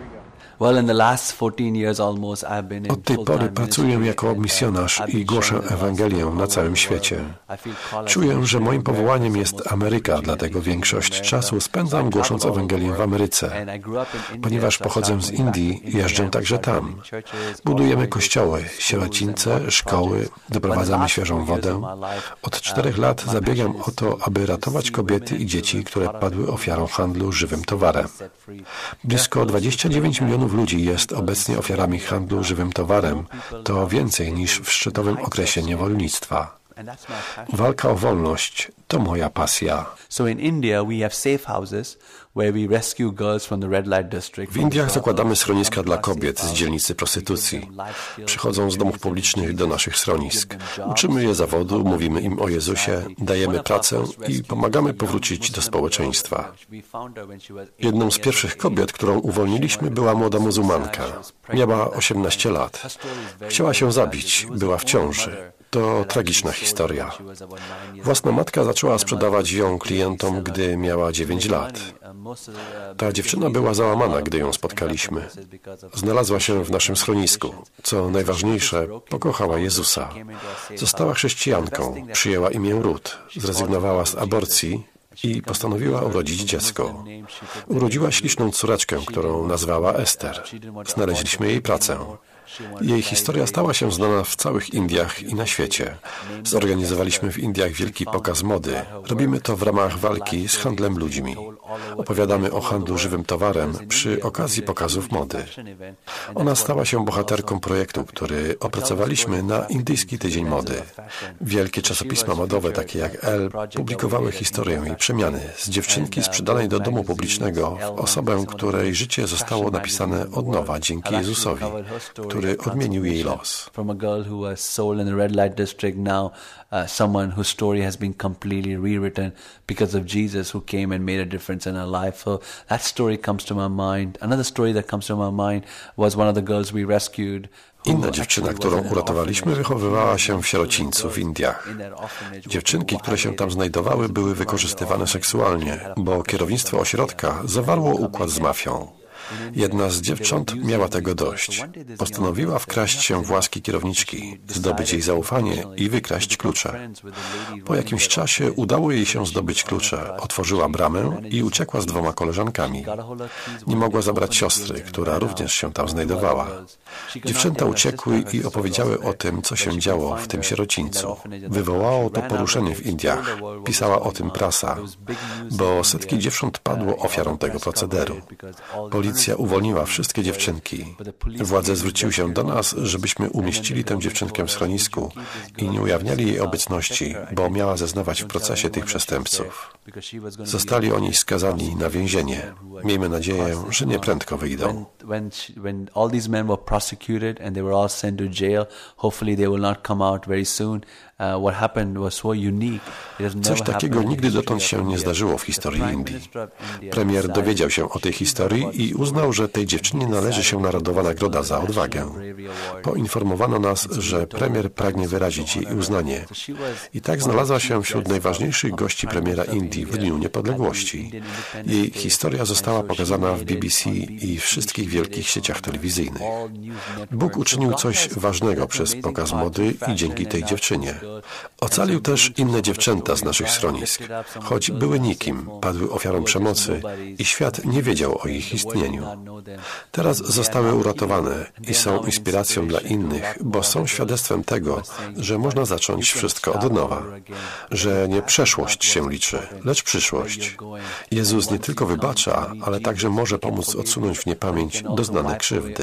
Od tej pory pracuję jako misjonarz i głoszę Ewangelię na całym świecie. Czuję, że moim powołaniem jest Ameryka, dlatego większość czasu spędzam głosząc Ewangelię w Ameryce. Ponieważ pochodzę z Indii, jeżdżę także tam. Budujemy kościoły, sierocińce, szkoły, doprowadzamy świeżą wodę. Od 4 lat zabiegam o to, aby ratować kobiety i dzieci, które padły ofiarą handlu żywym towarem. Blisko 29 milionów ludzi jest obecnie ofiarami handlu żywym towarem. To więcej niż w szczytowym okresie niewolnictwa. Walka o wolność to moja pasja. W Indiach zakładamy schroniska dla kobiet z dzielnicy prostytucji. Przychodzą z domów publicznych do naszych schronisk. Uczymy je zawodu, mówimy im o Jezusie, dajemy pracę i pomagamy powrócić do społeczeństwa. Jedną z pierwszych kobiet, którą uwolniliśmy, była młoda muzułmanka. Miała 18 lat. Chciała się zabić, była w ciąży. To tragiczna historia. Własna matka zaczęła sprzedawać ją klientom, gdy miała 9 lat. Ta dziewczyna była załamana, gdy ją spotkaliśmy. Znalazła się w naszym schronisku. Co najważniejsze, pokochała Jezusa. Została chrześcijanką, przyjęła imię Ruth, zrezygnowała z aborcji i postanowiła urodzić dziecko. Urodziła śliczną córeczkę, którą nazwała Ester. Znaleźliśmy jej pracę. Jej historia stała się znana w całych Indiach i na świecie. Zorganizowaliśmy w Indiach wielki pokaz mody. Robimy to w ramach walki z handlem ludźmi. Opowiadamy o handlu żywym towarem przy okazji pokazów mody. Ona stała się bohaterką projektu, który opracowaliśmy na Indyjski Tydzień Mody. Wielkie czasopisma modowe, takie jak Elle, publikowały historię jej przemiany z dziewczynki sprzedanej do domu publicznego w osobę, której życie zostało napisane od nowa dzięki Jezusowi, który odmienił jej los. From a girl who was sold in the red light district, now someone whose story has been completely rewritten because of Jesus, who came and made a difference in her life. So that story comes to my mind. Another story that comes to my mind was one of the girls we rescued. Inna dziewczyna, którą uratowaliśmy, wychowywała się w sierocińcu w Indiach. Dziewczynki, które się tam znajdowały, były wykorzystywane seksualnie, bo kierownictwo ośrodka zawarło układ z mafią. Jedna z dziewcząt miała tego dość. Postanowiła wkraść się w łaski kierowniczki, zdobyć jej zaufanie i wykraść klucze. Po jakimś czasie udało jej się zdobyć klucze, otworzyła bramę i uciekła z 2 koleżankami. Nie mogła zabrać siostry, która również się tam znajdowała. Dziewczęta uciekły i opowiedziały o tym, co się działo w tym sierocińcu. Wywołało to poruszenie w Indiach. Pisała o tym prasa, bo setki dziewcząt padło ofiarą tego procederu. Policja uwolniła wszystkie dziewczynki. Władze zwróciły się do nas, żebyśmy umieścili tę dziewczynkę w schronisku i nie ujawniali jej obecności, bo miała zeznawać w procesie tych przestępców. Zostali oni skazani na więzienie. Miejmy nadzieję, że nieprędko wyjdą. When all these men were prosecuted and they were all sent to jail, hopefully they will not come out very soon. What happened was so unique. Coś takiego nigdy dotąd się nie zdarzyło w historii Indii. Premier dowiedział się o tej historii i uznał, że tej dziewczynie należy się Narodowa Nagroda za odwagę. Poinformowano nas, że premier pragnie wyrazić jej uznanie. I tak znalazła się wśród najważniejszych gości premiera Indii w Dniu Niepodległości. Jej historia została pokazana w BBC i wszystkich wielkich sieciach telewizyjnych. Bóg uczynił coś ważnego przez pokaz mody i dzięki tej dziewczynie. Ocalił też inne dziewczęta z naszych schronisk. Choć były nikim, padły ofiarą przemocy i świat nie wiedział o ich istnieniu. Teraz zostały uratowane i są inspiracją dla innych, bo są świadectwem tego, że można zacząć wszystko od nowa. Że nie przeszłość się liczy, lecz przyszłość. Jezus nie tylko wybacza, ale także może pomóc odsunąć w niepamięć doznane krzywdy.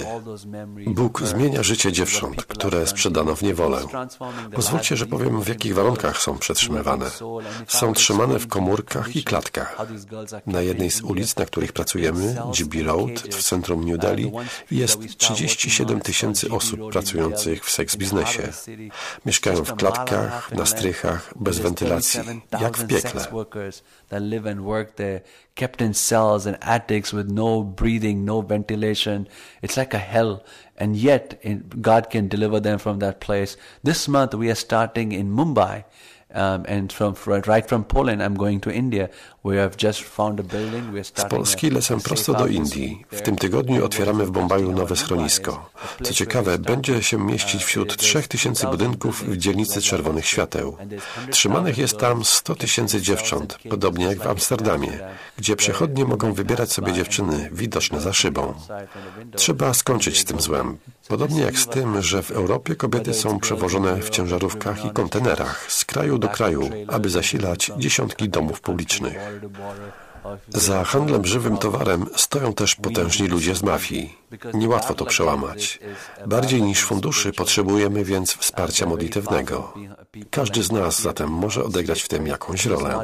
Bóg zmienia życie dziewcząt, które sprzedano w niewolę. Pozwólcie, że powiem, w jakich warunkach są przetrzymywane. Są trzymane w komórkach i klatkach. Na jednej z ulic, na których pracujemy, GB Road, w centrum New Delhi, jest 37 000 osób pracujących w seks biznesie. Mieszkają w klatkach, na strychach, bez wentylacji, jak w piekle. That live and work there, kept in cells and attics with no breathing, no ventilation. It's like a hell. And yet, God can deliver them from that place. This month, we are starting in Mumbai. And right from Poland, I'm going to India. We have just found a building. We are Z starting Polski lecę prosto do Indii. W tym tygodniu otwieramy w Bombaju nowe schronisko. Co ciekawe, będzie się mieścić wśród 3000 budynków w dzielnicy Czerwonych Świateł. Trzymanych jest tam 100 000 dziewcząt, podobnie jak w Amsterdamie, gdzie przechodnie mogą wybierać sobie dziewczyny widoczne za szybą. Trzeba skończyć z tym złem. Podobnie jak z tym, że w Europie kobiety są przewożone w ciężarówkach i kontenerach z kraju do kraju, aby zasilać dziesiątki domów publicznych. Za handlem żywym towarem stoją też potężni ludzie z mafii. Niełatwo to przełamać. Bardziej niż funduszy potrzebujemy więc wsparcia modlitewnego. Każdy z nas zatem może odegrać w tym jakąś rolę.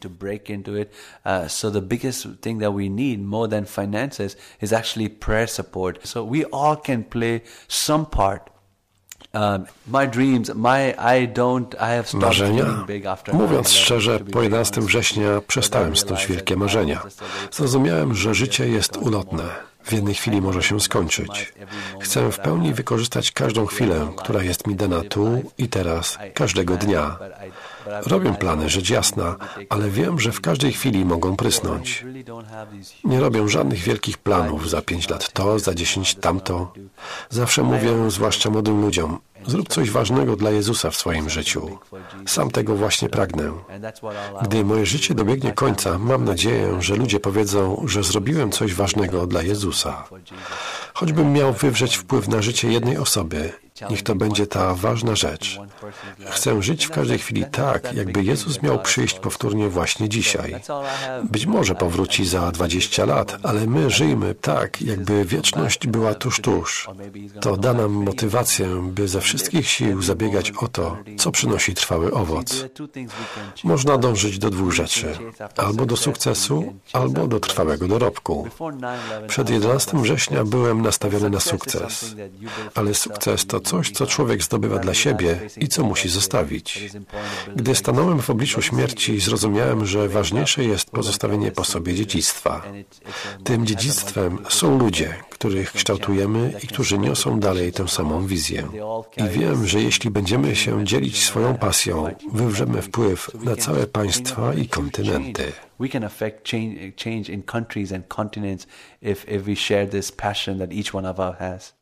So the biggest thing that we need more than finances is actually prayer support. So we all can play some part. My dreams, marzenia? Mówiąc szczerze, po 11 września przestałem snuć wielkie marzenia. Zrozumiałem, że życie jest ulotne. W jednej chwili może się skończyć. Chcę w pełni wykorzystać każdą chwilę, która jest mi dana tu i teraz, każdego dnia. Robię plany, rzecz jasna, ale wiem, że w każdej chwili mogą prysnąć. Nie robię żadnych wielkich planów za 5 lat to, za 10 tamto. Zawsze mówię, zwłaszcza młodym ludziom, zrób coś ważnego dla Jezusa w swoim życiu. Sam tego właśnie pragnę. Gdy moje życie dobiegnie końca, mam nadzieję, że ludzie powiedzą, że zrobiłem coś ważnego dla Jezusa. Choćbym miał wywrzeć wpływ na życie jednej osoby, niech to będzie ta ważna rzecz. Chcę żyć w każdej chwili tak, jakby Jezus miał przyjść powtórnie właśnie dzisiaj. Być może powróci za 20 lat, ale my żyjmy tak, jakby wieczność była tuż, tuż. To da nam motywację, by ze wszystkich sił zabiegać o to, co przynosi trwały owoc. Można dążyć do 2 rzeczy. Albo do sukcesu, albo do trwałego dorobku. Przed 11 września byłem nastawiony na sukces. Ale sukces to coś, co człowiek zdobywa dla siebie i co musi zostawić. Gdy stanąłem w obliczu śmierci, zrozumiałem, że ważniejsze jest pozostawienie po sobie dziedzictwa. Tym dziedzictwem są ludzie, których kształtujemy i którzy niosą dalej tę samą wizję. I wiem, że jeśli będziemy się dzielić swoją pasją, wywrzemy wpływ na całe państwa i kontynenty. We can affect change in countries and continents if we share this passion that each one of us has.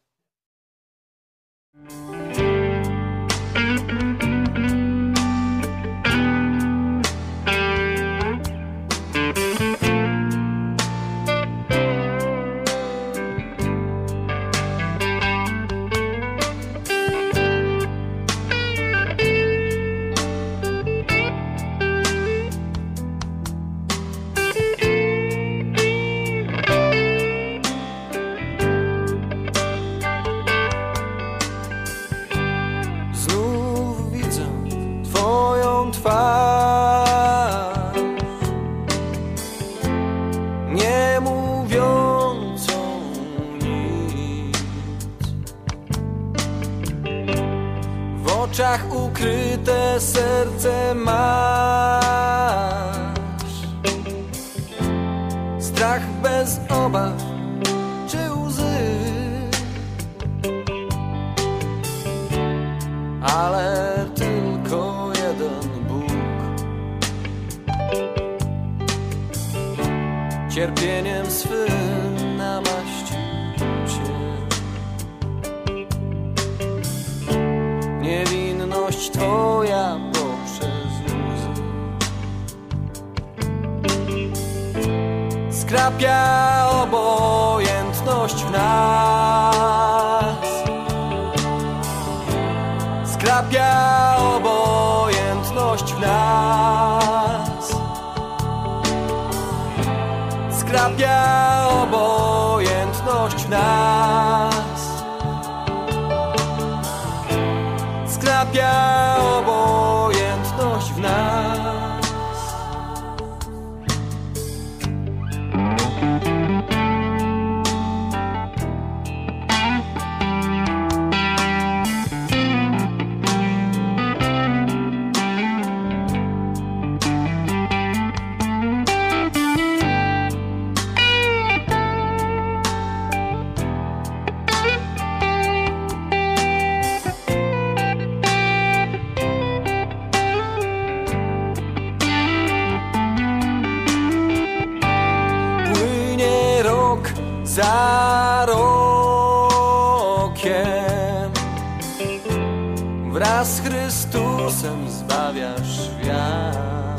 Ukryte serce masz, strach bez obaw czy łzy, ale tylko jeden Bóg cierpieniem swym namaścił cię. Niewinność Twoja poprzez łzy skrapia obojętność w nas, skrapia obojętność w nas, skrapia obojętność w nas. Skrapia obojętność w nas. za rokiem. Wraz z Chrystusem zbawiasz świat.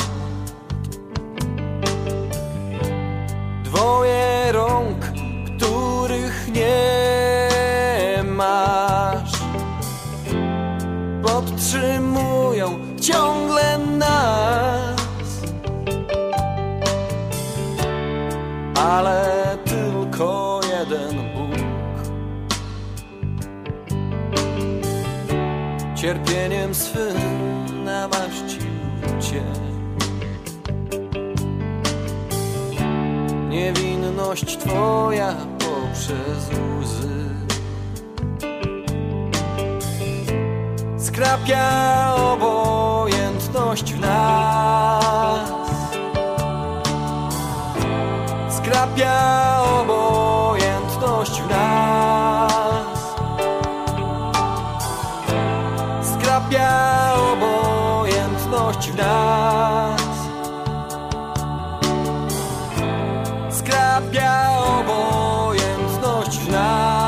Dwoje rąk, których nie masz, podtrzymują ciągle nas, ale tylko jeden Bóg cierpieniem swym namaścił Cię. Niewinność Twoja poprzez łzy skrapia obojętność w nas, skrapia obojętność w nas, skrapia obojętność w nas, skrapia obojętność w nas.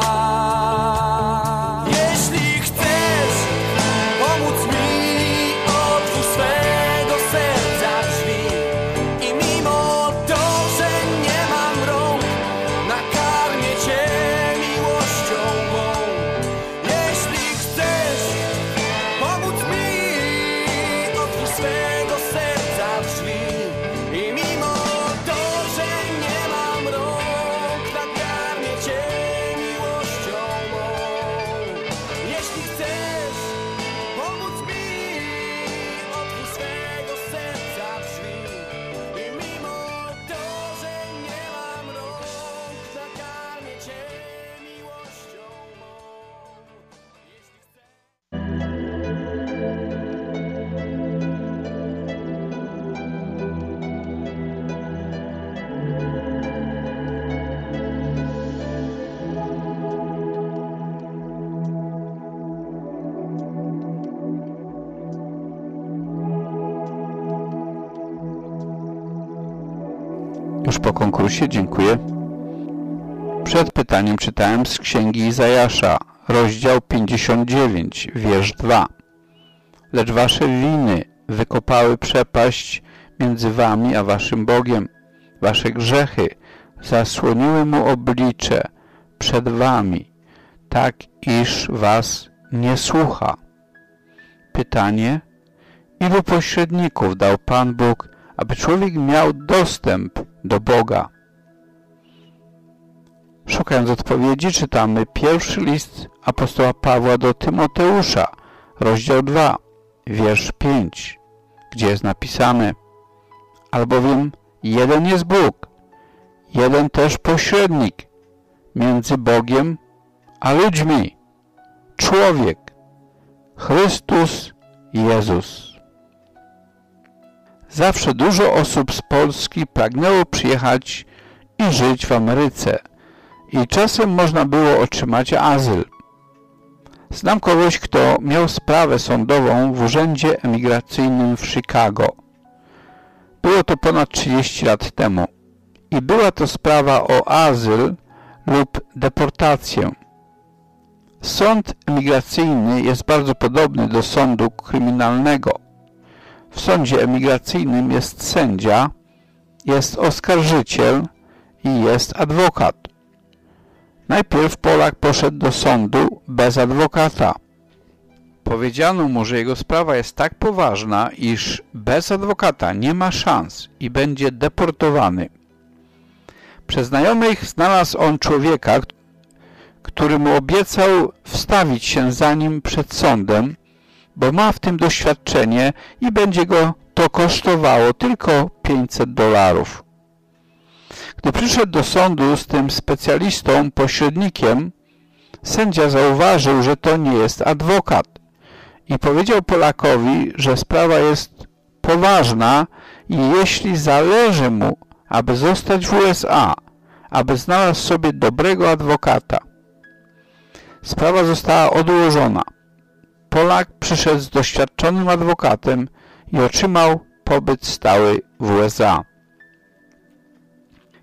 Jeśli chcesz pomóc mi, otwórz swego serca drzwi i mimo to, że nie mam rąk, nakarmię Cię miłością mą. Jeśli chcesz pomóc mi, otwórz swego serca drzwi i mimo to, że nie mam rąk, nakarmię Cię miłością mą. Jeśli chcesz pomóc mi, otwórz swego serca drzwi i mimo to, że nie mam rąk, nakarmię Cię miłością mą. Już po konkursie, dziękuję. Przed pytaniem czytałem z Księgi Izajasza, rozdział 59, wiersz 2. Lecz wasze winy wykopały przepaść między wami a waszym Bogiem. Wasze grzechy zasłoniły mu oblicze przed wami, tak iż was nie słucha. Pytanie: ilu pośredników dał Pan Bóg, aby człowiek miał dostęp do Boga? Szukając odpowiedzi, czytamy pierwszy list apostoła Pawła do Tymoteusza, rozdział 2, wiersz 5, gdzie jest napisane: albowiem jeden jest Bóg, jeden też pośrednik między Bogiem a ludźmi, człowiek, Chrystus Jezus. Zawsze dużo osób z Polski pragnęło przyjechać i żyć w Ameryce i czasem można było otrzymać azyl. Znam kogoś, kto miał sprawę sądową w urzędzie emigracyjnym w Chicago. Było to ponad 30 lat temu i była to sprawa o azyl lub deportację. Sąd emigracyjny jest bardzo podobny do sądu kryminalnego. W sądzie emigracyjnym jest sędzia, jest oskarżyciel i jest adwokat. Najpierw Polak poszedł do sądu bez adwokata. Powiedziano mu, że jego sprawa jest tak poważna, iż bez adwokata nie ma szans i będzie deportowany. Przez znajomych znalazł on człowieka, który mu obiecał wstawić się za nim przed sądem, bo ma w tym doświadczenie i będzie go to kosztowało tylko $500. Gdy przyszedł do sądu z tym specjalistą, pośrednikiem, sędzia zauważył, że to nie jest adwokat i powiedział Polakowi, że sprawa jest poważna i jeśli zależy mu, aby zostać w USA, aby znalazł sobie dobrego adwokata. Sprawa została odłożona. Polak przyszedł z doświadczonym adwokatem i otrzymał pobyt stały w USA.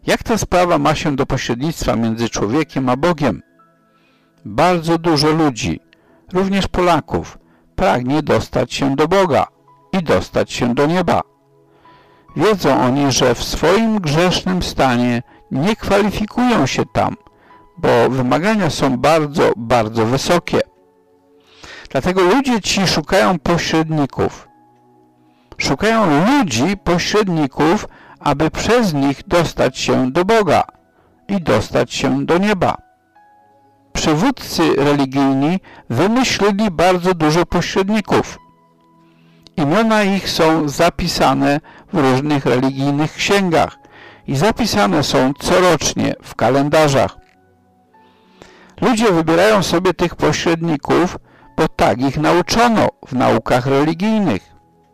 Jak ta sprawa ma się do pośrednictwa między człowiekiem a Bogiem? Bardzo dużo ludzi, również Polaków, pragnie dostać się do Boga i dostać się do nieba. Wiedzą oni, że w swoim grzesznym stanie nie kwalifikują się tam, bo wymagania są bardzo, bardzo wysokie. Dlatego ludzie ci szukają pośredników. Szukają ludzi, pośredników, aby przez nich dostać się do Boga i dostać się do nieba. Przywódcy religijni wymyślili bardzo dużo pośredników. Imiona ich są zapisane w różnych religijnych księgach i zapisane są corocznie w kalendarzach. Ludzie wybierają sobie tych pośredników, bo tak ich nauczono w naukach religijnych.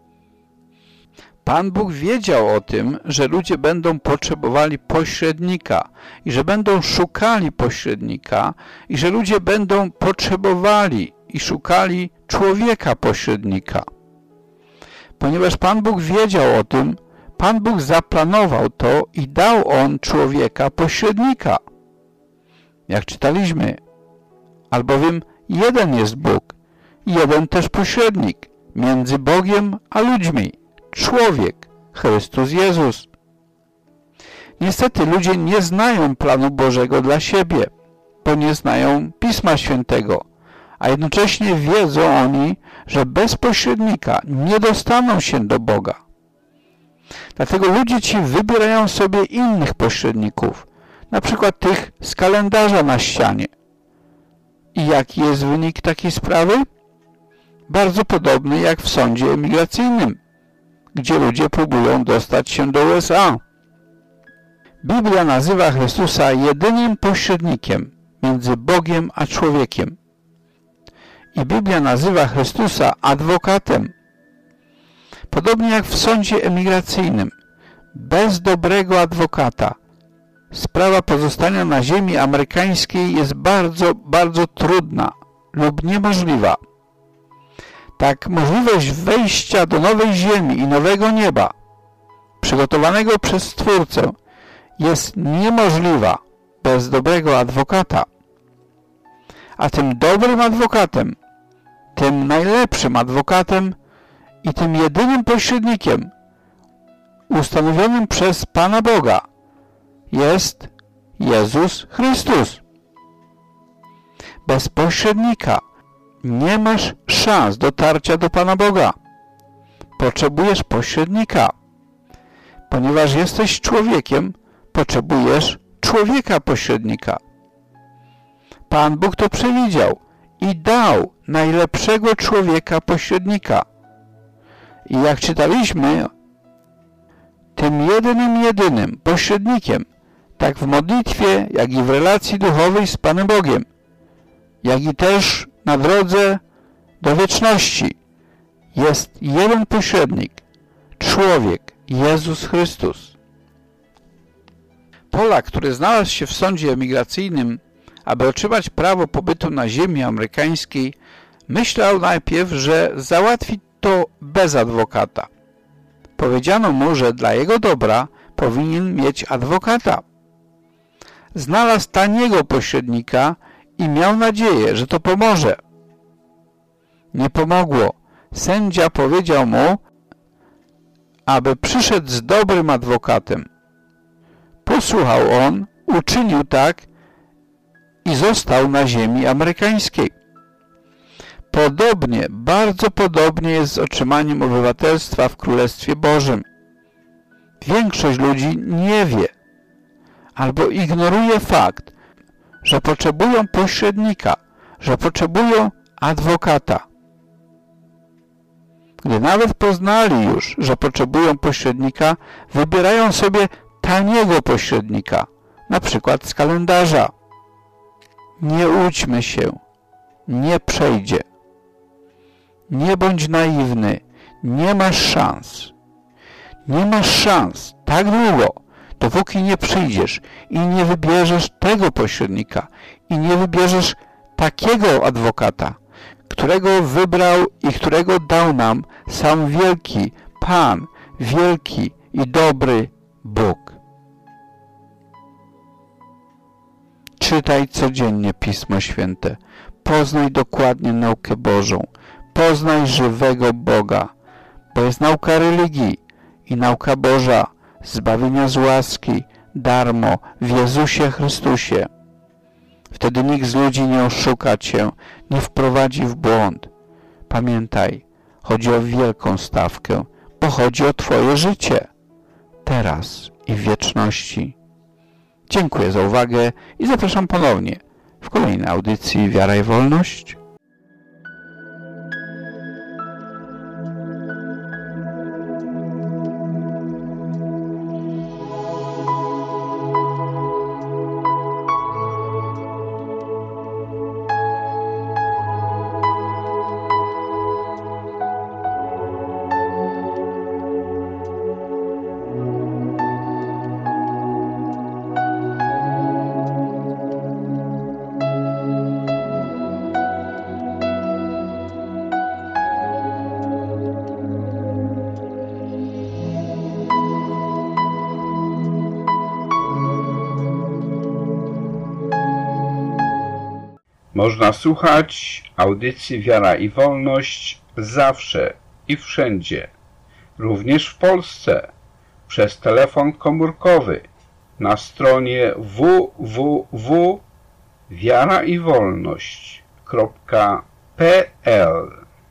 Pan Bóg wiedział o tym, że ludzie będą potrzebowali pośrednika i że będą szukali pośrednika i że ludzie będą potrzebowali i szukali człowieka pośrednika. Ponieważ Pan Bóg wiedział o tym, Pan Bóg zaplanował to i dał On człowieka pośrednika. Jak czytaliśmy, albowiem jeden jest Bóg, jeden też pośrednik między Bogiem a ludźmi, człowiek, Chrystus Jezus. Niestety ludzie nie znają planu Bożego dla siebie, bo nie znają Pisma Świętego, a jednocześnie wiedzą oni, że bez pośrednika nie dostaną się do Boga. Dlatego ludzie ci wybierają sobie innych pośredników, na przykład tych z kalendarza na ścianie. I jaki jest wynik takiej sprawy? Bardzo podobny jak w sądzie emigracyjnym, gdzie ludzie próbują dostać się do USA. Biblia nazywa Chrystusa jedynym pośrednikiem między Bogiem a człowiekiem. I Biblia nazywa Chrystusa adwokatem. Podobnie jak w sądzie emigracyjnym, bez dobrego adwokata sprawa pozostania na ziemi amerykańskiej jest bardzo, bardzo trudna lub niemożliwa. Tak możliwość wejścia do nowej ziemi i nowego nieba, przygotowanego przez Stwórcę, jest niemożliwa bez dobrego adwokata. A tym dobrym adwokatem, tym najlepszym adwokatem i tym jedynym pośrednikiem ustanowionym przez Pana Boga jest Jezus Chrystus. Bez pośrednika nie masz szans dotarcia do Pana Boga. Potrzebujesz pośrednika. Ponieważ jesteś człowiekiem, potrzebujesz człowieka pośrednika. Pan Bóg to przewidział i dał najlepszego człowieka pośrednika. I jak czytaliśmy, tym jedynym pośrednikiem, tak w modlitwie, jak i w relacji duchowej z Panem Bogiem, jak i też na drodze do wieczności, jest jeden pośrednik, człowiek, Jezus Chrystus. Polak, który znalazł się w sądzie emigracyjnym, aby otrzymać prawo pobytu na ziemi amerykańskiej, myślał najpierw, że załatwi to bez adwokata. Powiedziano mu, że dla jego dobra powinien mieć adwokata. Znalazł taniego pośrednika i miał nadzieję, że to pomoże. Nie pomogło. Sędzia powiedział mu, aby przyszedł z dobrym adwokatem. Posłuchał on, uczynił tak i został na ziemi amerykańskiej. Podobnie, bardzo podobnie jest z otrzymaniem obywatelstwa w Królestwie Bożym. Większość ludzi nie wie albo ignoruje fakt, że potrzebują pośrednika, że potrzebują adwokata. Gdy nawet poznali już, że potrzebują pośrednika, wybierają sobie taniego pośrednika, na przykład z kalendarza. Nie łudźmy się, nie przejdzie. Nie bądź naiwny, nie masz szans. Nie masz szans tak długo, dopóki nie przyjdziesz i nie wybierzesz tego pośrednika i nie wybierzesz takiego adwokata, którego wybrał i którego dał nam sam wielki Pan, wielki i dobry Bóg. Czytaj codziennie Pismo Święte. Poznaj dokładnie naukę Bożą. Poznaj żywego Boga, bo jest nauka religii i nauka Boża, zbawienia z łaski, darmo, w Jezusie Chrystusie. Wtedy nikt z ludzi nie oszuka cię, nie wprowadzi w błąd. Pamiętaj, chodzi o wielką stawkę, bo chodzi o twoje życie, teraz i w wieczności. Dziękuję za uwagę i zapraszam ponownie w kolejnej audycji Wiara i Wolność. Można słuchać audycji Wiara i Wolność zawsze i wszędzie, również w Polsce, przez telefon komórkowy na stronie www.wiaraiwolność.pl.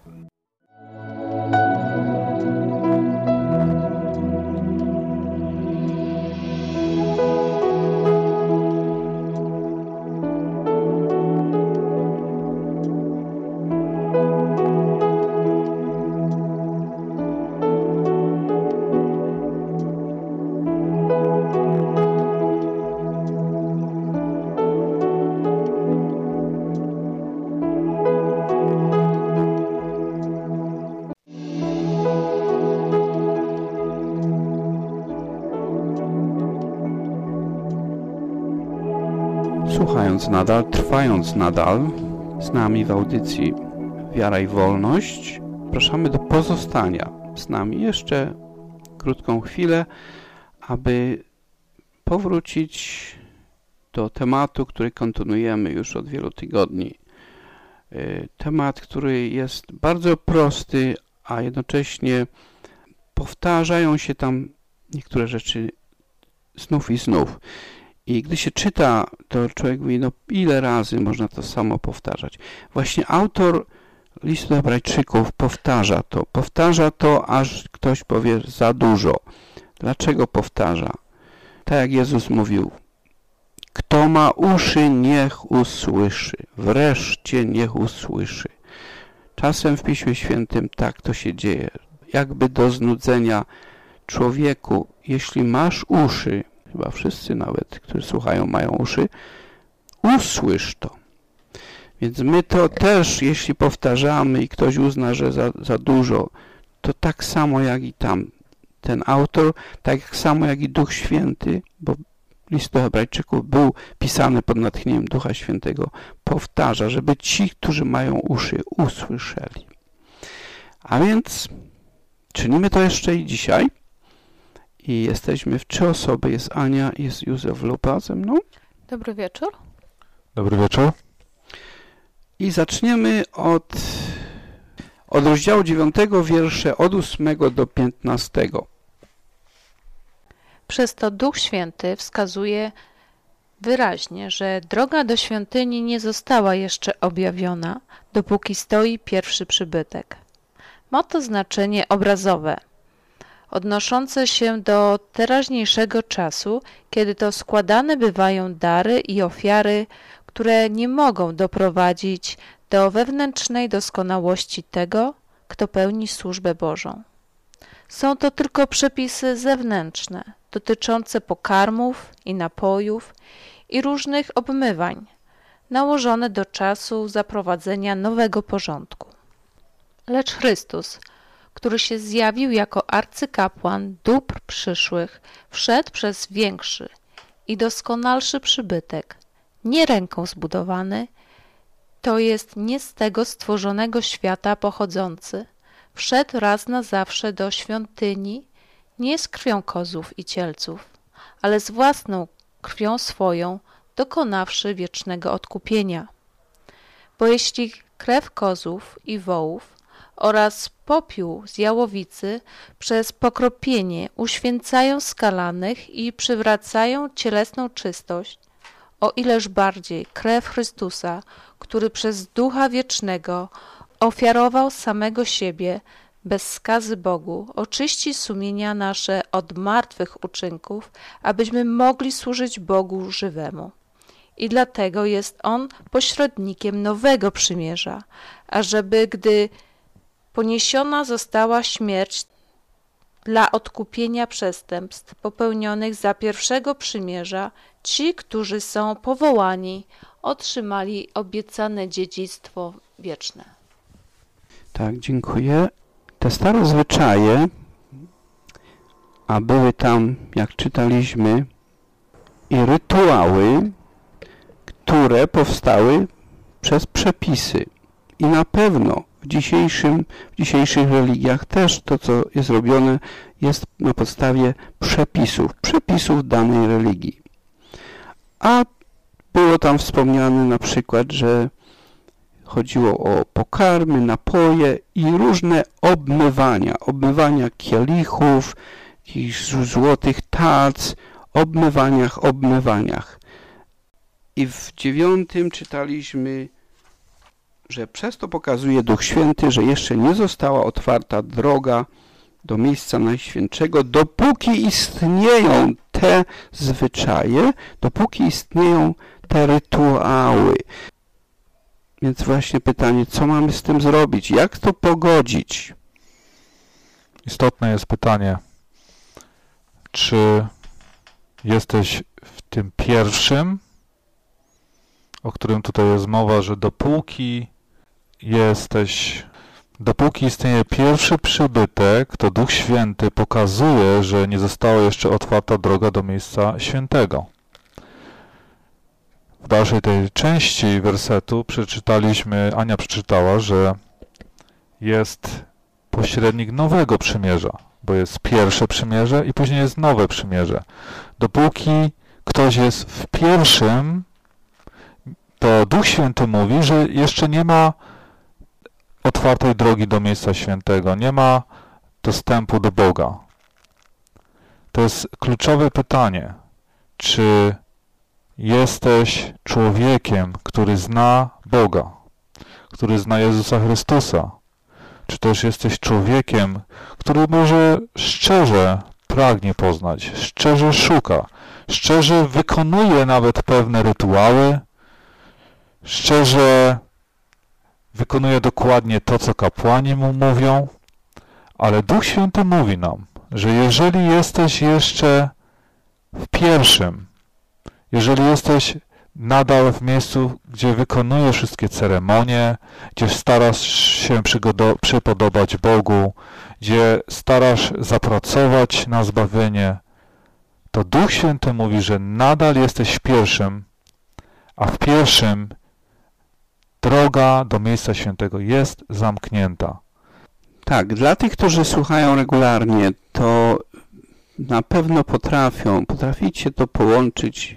Trwając nadal z nami w audycji Wiara i Wolność, zapraszamy do pozostania z nami jeszcze krótką chwilę, aby powrócić do tematu, który kontynuujemy już od wielu tygodni. Temat, który jest bardzo prosty, a jednocześnie powtarzają się tam niektóre rzeczy znów i znów. I gdy się czyta, to człowiek mówi, no ile razy można to samo powtarzać. Właśnie autor listu do Hebrajczyków powtarza to, aż ktoś powie za dużo. Dlaczego powtarza? Tak jak Jezus mówił, kto ma uszy, niech usłyszy. Wreszcie niech usłyszy. Czasem w Piśmie Świętym tak to się dzieje. Jakby do znudzenia człowieku, jeśli masz uszy, chyba wszyscy nawet, którzy słuchają, mają uszy, usłysz to. Więc my to też, jeśli powtarzamy i ktoś uzna, że za dużo, to tak samo jak i tam. Ten autor, tak samo jak i Duch Święty, bo list do Hebrajczyków był pisany pod natchnieniem Ducha Świętego, powtarza, żeby ci, którzy mają uszy, usłyszeli. A więc czynimy to jeszcze i dzisiaj. I jesteśmy w 3 osoby. Jest Ania, jest Józef Lupa ze mną. Dobry wieczór. Dobry wieczór. I zaczniemy od rozdziału 9, wiersze od 8 do 15. Przez to Duch Święty wskazuje wyraźnie, że droga do świątyni nie została jeszcze objawiona, dopóki stoi pierwszy przybytek. Ma to znaczenie obrazowe, odnoszące się do teraźniejszego czasu, kiedy to składane bywają dary i ofiary, które nie mogą doprowadzić do wewnętrznej doskonałości tego, kto pełni służbę Bożą. Są to tylko przepisy zewnętrzne, dotyczące pokarmów i napojów i różnych obmywań, nałożone do czasu zaprowadzenia nowego porządku. Lecz Chrystus, który się zjawił jako arcykapłan dóbr przyszłych, wszedł przez większy i doskonalszy przybytek, nie ręką zbudowany, to jest nie z tego stworzonego świata pochodzący, wszedł raz na zawsze do świątyni, nie z krwią kozłów i cielców, ale z własną krwią swoją dokonawszy wiecznego odkupienia. Bo jeśli krew kozłów i wołów oraz popiół z jałowicy przez pokropienie uświęcają skalanych i przywracają cielesną czystość, o ileż bardziej krew Chrystusa, który przez Ducha Wiecznego ofiarował samego siebie bez skazy Bogu, oczyści sumienia nasze od martwych uczynków, abyśmy mogli służyć Bogu żywemu. I dlatego jest On pośrednikiem nowego przymierza, ażeby gdy poniesiona została śmierć dla odkupienia przestępstw popełnionych za pierwszego przymierza, ci, którzy są powołani, otrzymali obiecane dziedzictwo wieczne. Tak, dziękuję. Te stare zwyczaje, a były tam, jak czytaliśmy, i rytuały, które powstały przez przepisy. I na pewno w dzisiejszych religiach też to, co jest robione, jest na podstawie przepisów danej religii. A było tam wspomniane na przykład, że chodziło o pokarmy, napoje i różne obmywania kielichów, jakichś złotych tac, obmywaniach. I w 9 czytaliśmy, że przez to pokazuje Duch Święty, że jeszcze nie została otwarta droga do miejsca Najświętszego, dopóki istnieją te zwyczaje, dopóki istnieją te rytuały. Więc właśnie pytanie, co mamy z tym zrobić? Jak to pogodzić? Istotne jest pytanie, czy jesteś w tym pierwszym, o którym tutaj jest mowa, że dopóki istnieje pierwszy przybytek, to Duch Święty pokazuje, że nie została jeszcze otwarta droga do miejsca świętego. W dalszej tej części wersetu Ania przeczytała, że jest pośrednik nowego przymierza, bo jest pierwsze przymierze i później jest nowe przymierze. Dopóki ktoś jest w pierwszym, to Duch Święty mówi, że jeszcze nie ma otwartej drogi do miejsca świętego, nie ma dostępu do Boga. To jest kluczowe pytanie, czy jesteś człowiekiem, który zna Boga, który zna Jezusa Chrystusa, czy też jesteś człowiekiem, który może szczerze pragnie poznać, szczerze szuka, szczerze wykonuje nawet pewne rytuały, szczerze wykonuje dokładnie to, co kapłani mu mówią, ale Duch Święty mówi nam, że jeżeli jesteś jeszcze w pierwszym, jeżeli jesteś nadal w miejscu, gdzie wykonujesz wszystkie ceremonie, gdzie starasz się przypodobać Bogu, gdzie starasz zapracować na zbawienie, to Duch Święty mówi, że nadal jesteś w pierwszym, a w pierwszym droga do miejsca świętego jest zamknięta. Tak, dla tych, którzy słuchają regularnie, to na pewno potraficie to połączyć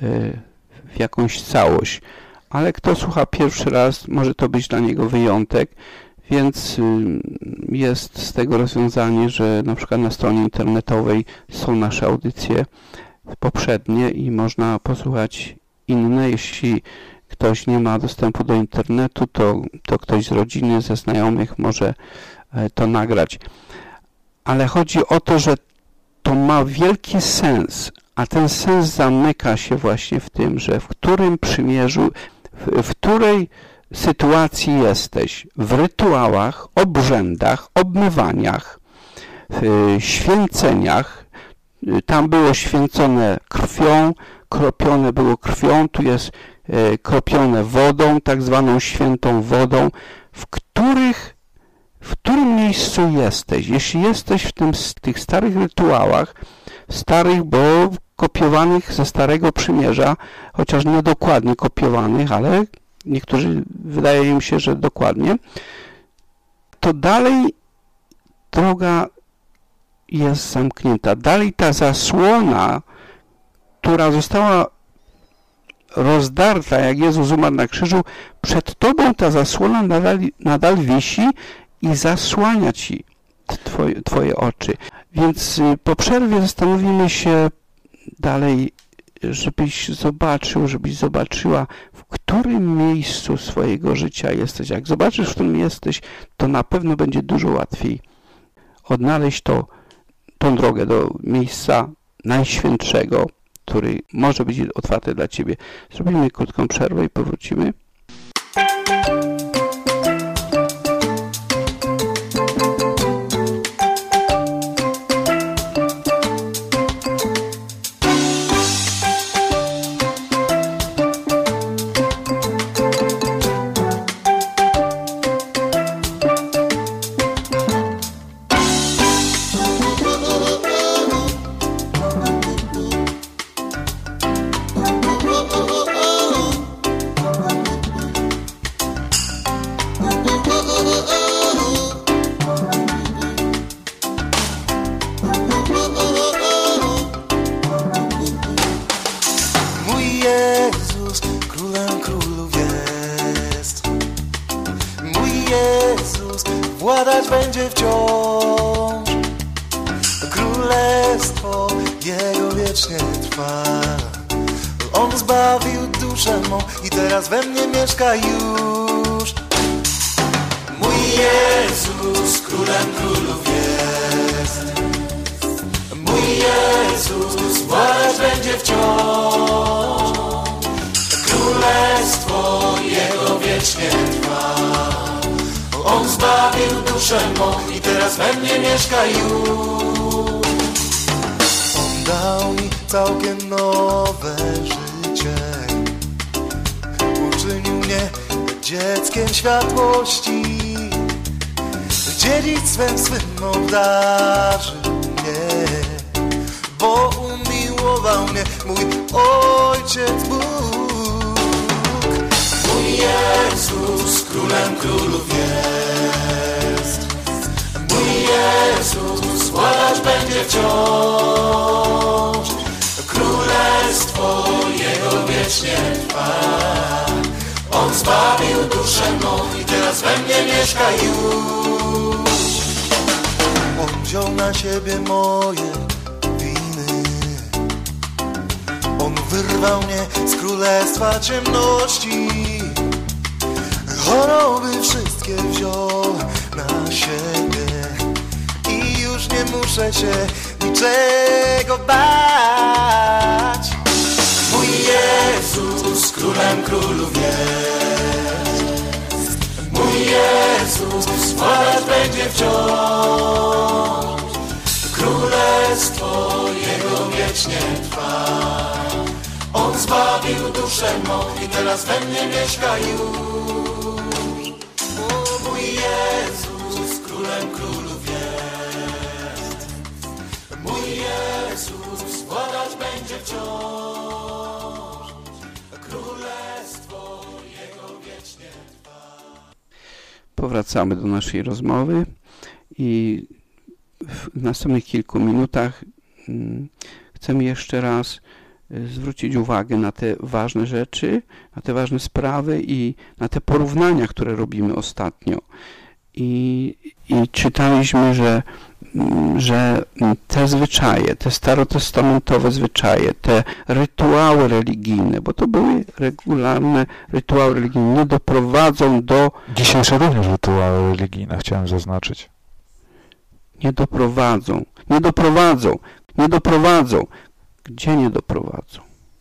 w jakąś całość, ale kto słucha pierwszy raz, może to być dla niego wyjątek, więc jest z tego rozwiązanie, że na przykład na stronie internetowej są nasze audycje poprzednie i można posłuchać inne. Jeśli ktoś nie ma dostępu do internetu, to ktoś z rodziny, ze znajomych może to nagrać. Ale chodzi o to, że to ma wielki sens, a ten sens zamyka się właśnie w tym, że w którym przymierzu, w której sytuacji jesteś, w rytuałach, obrzędach, obmywaniach, w święceniach. Tam było święcone krwią, kropione było krwią, tu jest kropione wodą, tak zwaną świętą wodą, w którym miejscu jesteś. Jeśli jesteś w tych starych rytuałach, bo kopiowanych ze Starego Przymierza, chociaż nie dokładnie kopiowanych, ale niektórzy wydaje im się, że dokładnie, to dalej droga jest zamknięta. Dalej ta zasłona, która została rozdarta, jak Jezus umarł na krzyżu, przed tobą ta zasłona nadal wisi i zasłania ci twoje oczy. Więc po przerwie zastanowimy się dalej, żebyś zobaczył, żebyś zobaczyła, w którym miejscu swojego życia jesteś. Jak zobaczysz, w którym jesteś, to na pewno będzie dużo łatwiej odnaleźć tą drogę do miejsca najświętszego, który może być otwarty dla ciebie. Zrobimy krótką przerwę i powrócimy. Władać będzie wciąż, królestwo Jego wiecznie trwa. On zbawił duszę mą i teraz we mnie mieszka już. Mój Jezus królem królów jest. Mój Jezus władać będzie wciąż, królestwo Jego wiecznie trwa. On zbawił duszę mą i teraz we mnie mieszka już. On dał mi całkiem nowe życie, uczynił mnie dzieckiem światłości, dziedzictwem swym obdarzył mnie, bo umiłował mnie mój Ojciec Bóg. Mój Jezus królem królów jest. Mój Jezus władać będzie wciąż, królestwo Jego wiecznie trwa. On zbawił duszę mą i teraz we mnie mieszka już. On wziął na siebie moje winy, On wyrwał mnie z królestwa ciemności, choroby wszystkie wziął na siebie i już nie muszę się niczego bać. Mój Jezus królem królów jest. Mój Jezus władać będzie wciąż, królestwo Jego wiecznie trwa. On zbawił duszę mą i teraz we mnie mieszka już. O, mój Jezus królem królów jest. Mój Jezus władać będzie wciąż, królestwo Jego wiecznie trwa. Powracamy do naszej rozmowy i w następnych kilku minutach chcemy jeszcze raz zwrócić uwagę na te ważne rzeczy, na te ważne sprawy i na te porównania, które robimy ostatnio. I czytaliśmy, że te zwyczaje, te starotestamentowe zwyczaje, te rytuały religijne, bo to były regularne rytuały religijne, nie doprowadzą do... Dzisiejsze również rytuały religijne, chciałem zaznaczyć. Nie doprowadzą. Gdzie nie doprowadzą?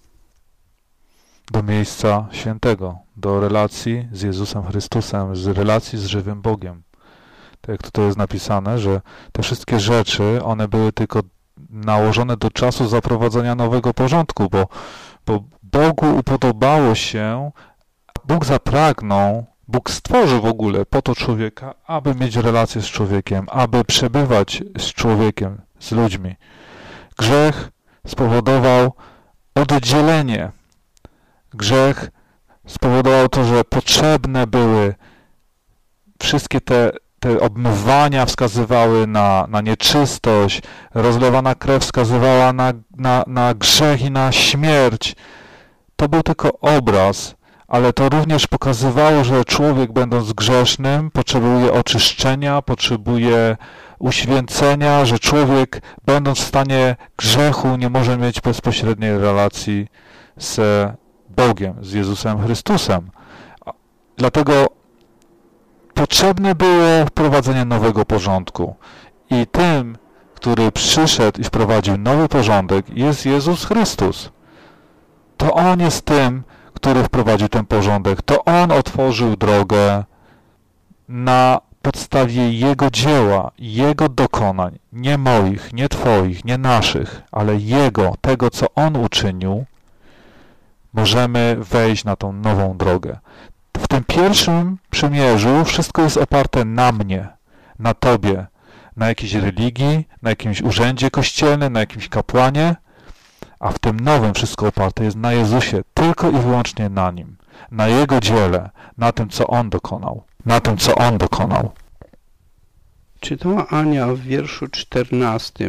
Do miejsca świętego, do relacji z Jezusem Chrystusem, z relacji z żywym Bogiem. Tak jak tutaj jest napisane, że te wszystkie rzeczy, one były tylko nałożone do czasu zaprowadzenia nowego porządku, bo Bogu upodobało się, Bóg zapragnął, Bóg stworzył w ogóle po to człowieka, aby mieć relację z człowiekiem, aby przebywać z człowiekiem, z ludźmi. Grzech spowodował oddzielenie. Grzech spowodował to, że potrzebne były wszystkie te obmywania wskazywały na nieczystość, rozlewana krew wskazywała na grzech i na śmierć. to był tylko obraz, ale to również pokazywało, że człowiek, będąc grzesznym, potrzebuje oczyszczenia, potrzebuje uświęcenia, że człowiek, będąc w stanie grzechu, nie może mieć bezpośredniej relacji z Bogiem, z Jezusem Chrystusem. Dlatego potrzebne było wprowadzenie nowego porządku. I tym, który przyszedł i wprowadził nowy porządek, jest Jezus Chrystus. To On jest tym, który wprowadził ten porządek. To On otworzył drogę na podstawie Jego dzieła, Jego dokonań, nie moich, nie Twoich, nie naszych, ale Jego, tego, co On uczynił, możemy wejść na tą nową drogę. W tym pierwszym przymierzu wszystko jest oparte na mnie, na Tobie, na jakiejś religii, na jakimś urzędzie kościelnym, na jakimś kapłanie, a w tym nowym wszystko oparte jest na Jezusie, tylko i wyłącznie na Nim, na Jego dziele, na tym, co On dokonał. Na tym, co On dokonał. Czytała Ania w wierszu 14,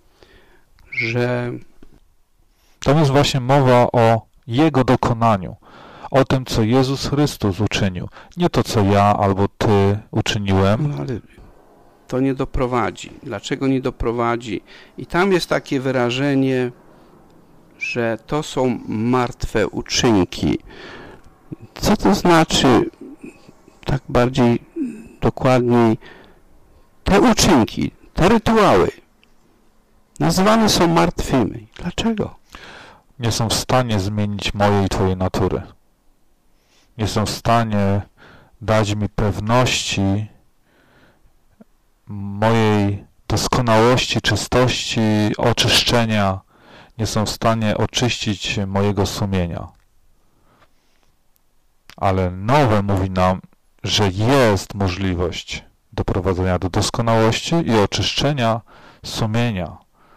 że tam jest właśnie mowa o Jego dokonaniu, o tym, co Jezus Chrystus uczynił. Nie to, co ja albo Ty uczyniłem. No, ale to nie doprowadzi. Dlaczego nie doprowadzi? I tam jest takie wyrażenie, że to są martwe uczynki. Co to znaczy, tak bardziej dokładniej, te uczynki, te rytuały nazywane są martwymi. Dlaczego? Nie są w stanie zmienić mojej i Twojej natury. Nie są w stanie dać mi pewności mojej doskonałości, czystości, oczyszczenia. Nie są w stanie oczyścić mojego sumienia. Ale nowe mówi nam, że jest możliwość doprowadzenia do doskonałości i oczyszczenia sumienia.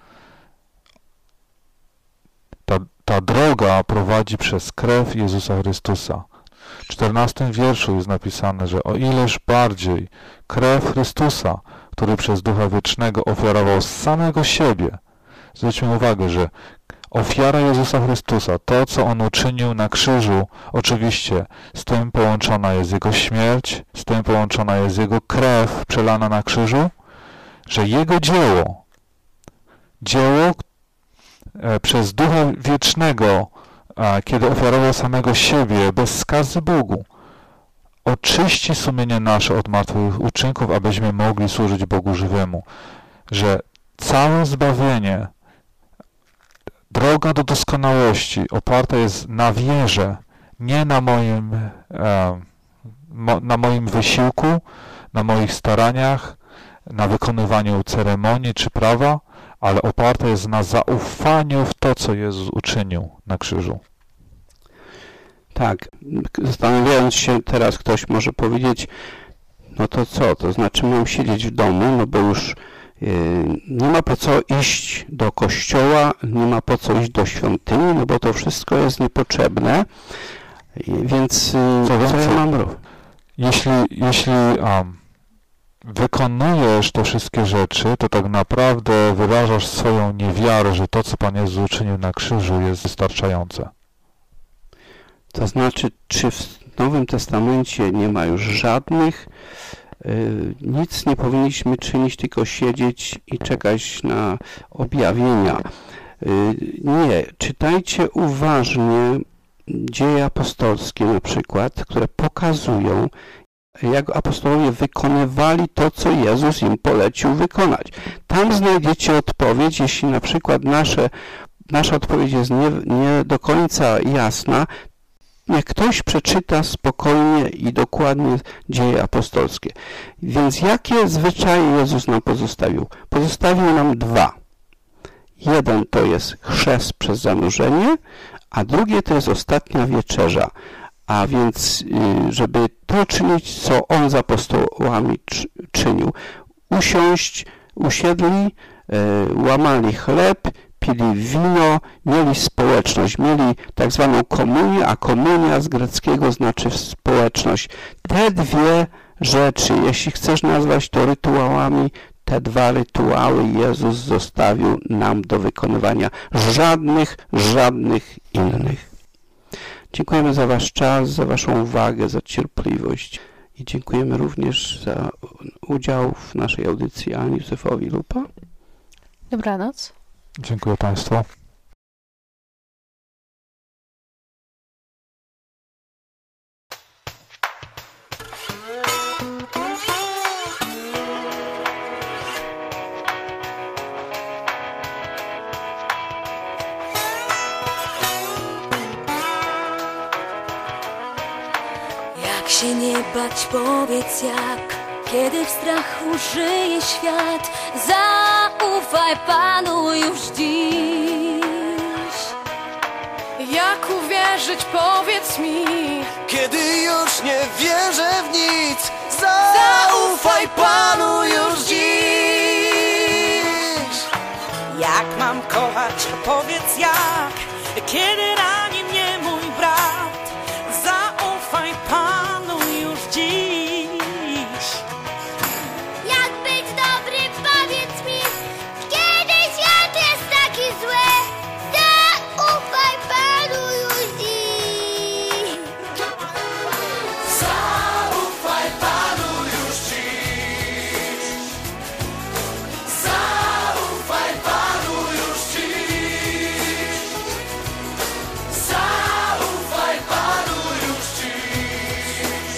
Ta droga prowadzi przez krew Jezusa Chrystusa. W 14 wierszu jest napisane, że o ileż bardziej krew Chrystusa, który przez Ducha Wiecznego ofiarował samego siebie. Zwróćmy uwagę, że ofiara Jezusa Chrystusa, to co On uczynił na krzyżu, oczywiście z tym połączona jest Jego śmierć, z tym połączona jest Jego krew przelana na krzyżu, że Jego dzieło przez Ducha Wiecznego, kiedy ofiarował samego siebie bez skazy Bogu, oczyści sumienie nasze od martwych uczynków, abyśmy mogli służyć Bogu żywemu. Że całe zbawienie, droga do doskonałości oparta jest na wierze, nie na moim wysiłku, na moich staraniach, na wykonywaniu ceremonii czy prawa, ale oparta jest na zaufaniu w to, co Jezus uczynił na krzyżu. Tak, zastanawiając się teraz, ktoś może powiedzieć, no to co, to znaczy mam siedzieć w domu, no bo już nie ma po co iść do kościoła, nie ma po co iść do świątyni, no bo to wszystko jest niepotrzebne, więc co ja mam robić? Jeśli wykonujesz te wszystkie rzeczy, to tak naprawdę wyrażasz swoją niewiarę, że to, co Pan Jezus uczynił na krzyżu, jest wystarczające. To znaczy, czy w Nowym Testamencie nie ma już żadnych, nic nie powinniśmy czynić, tylko siedzieć i czekać na objawienia. Nie, czytajcie uważnie dzieje apostolskie na przykład, które pokazują, jak apostołowie wykonywali to, co Jezus im polecił wykonać. Tam znajdziecie odpowiedź, jeśli na przykład nasza odpowiedź jest nie do końca jasna, niech ktoś przeczyta spokojnie i dokładnie dzieje apostolskie. Więc jakie zwyczaje Jezus nam pozostawił? Pozostawił nam dwa. Jeden to jest chrzest przez zanurzenie, a drugie to jest ostatnia wieczerza. A więc, żeby to czynić, co On z apostołami czynił, usiedli, łamali chleb, pili wino, mieli społeczność, mieli tak zwaną komunię, a komunia z greckiego znaczy społeczność. Te dwie rzeczy, jeśli chcesz nazwać to rytuałami, te dwa rytuały Jezus zostawił nam do wykonywania. Żadnych innych. Dziękujemy za Wasz czas, za Waszą uwagę, za cierpliwość i dziękujemy również za udział w naszej audycji Ani Józefowi Lupa. Dobranoc. Dziękuję Państwu. Jak się nie bać, powiedz jak, kiedy w strachu żyje świat. Zaufaj Panu już dziś. Jak uwierzyć, powiedz mi, kiedy już nie wierzę w nic, zaufaj Panu już dziś. Jak mam kochać, powiedz jak, kiedy rani mnie mój brat. Zaufaj Panu już dziś. Jak być dobry, powiedz mi, kiedy świat jest taki zły. Zaufaj Panu już dziś. Zaufaj Panu już dziś. Zaufaj Panu już dziś. Zaufaj Panu już dziś.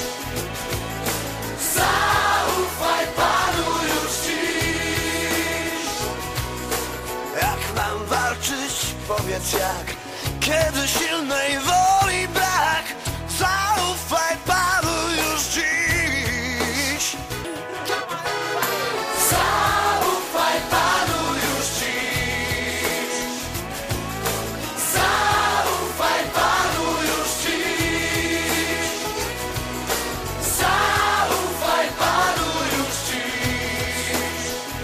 Zaufaj Panu już dziś. Jak mam walczyć, powiedz jak, kiedy silnej woli brak. Zaufaj Panu już dziś. Zaufaj Panu już dziś. Zaufaj Panu już dziś. Zaufaj Panu już dziś.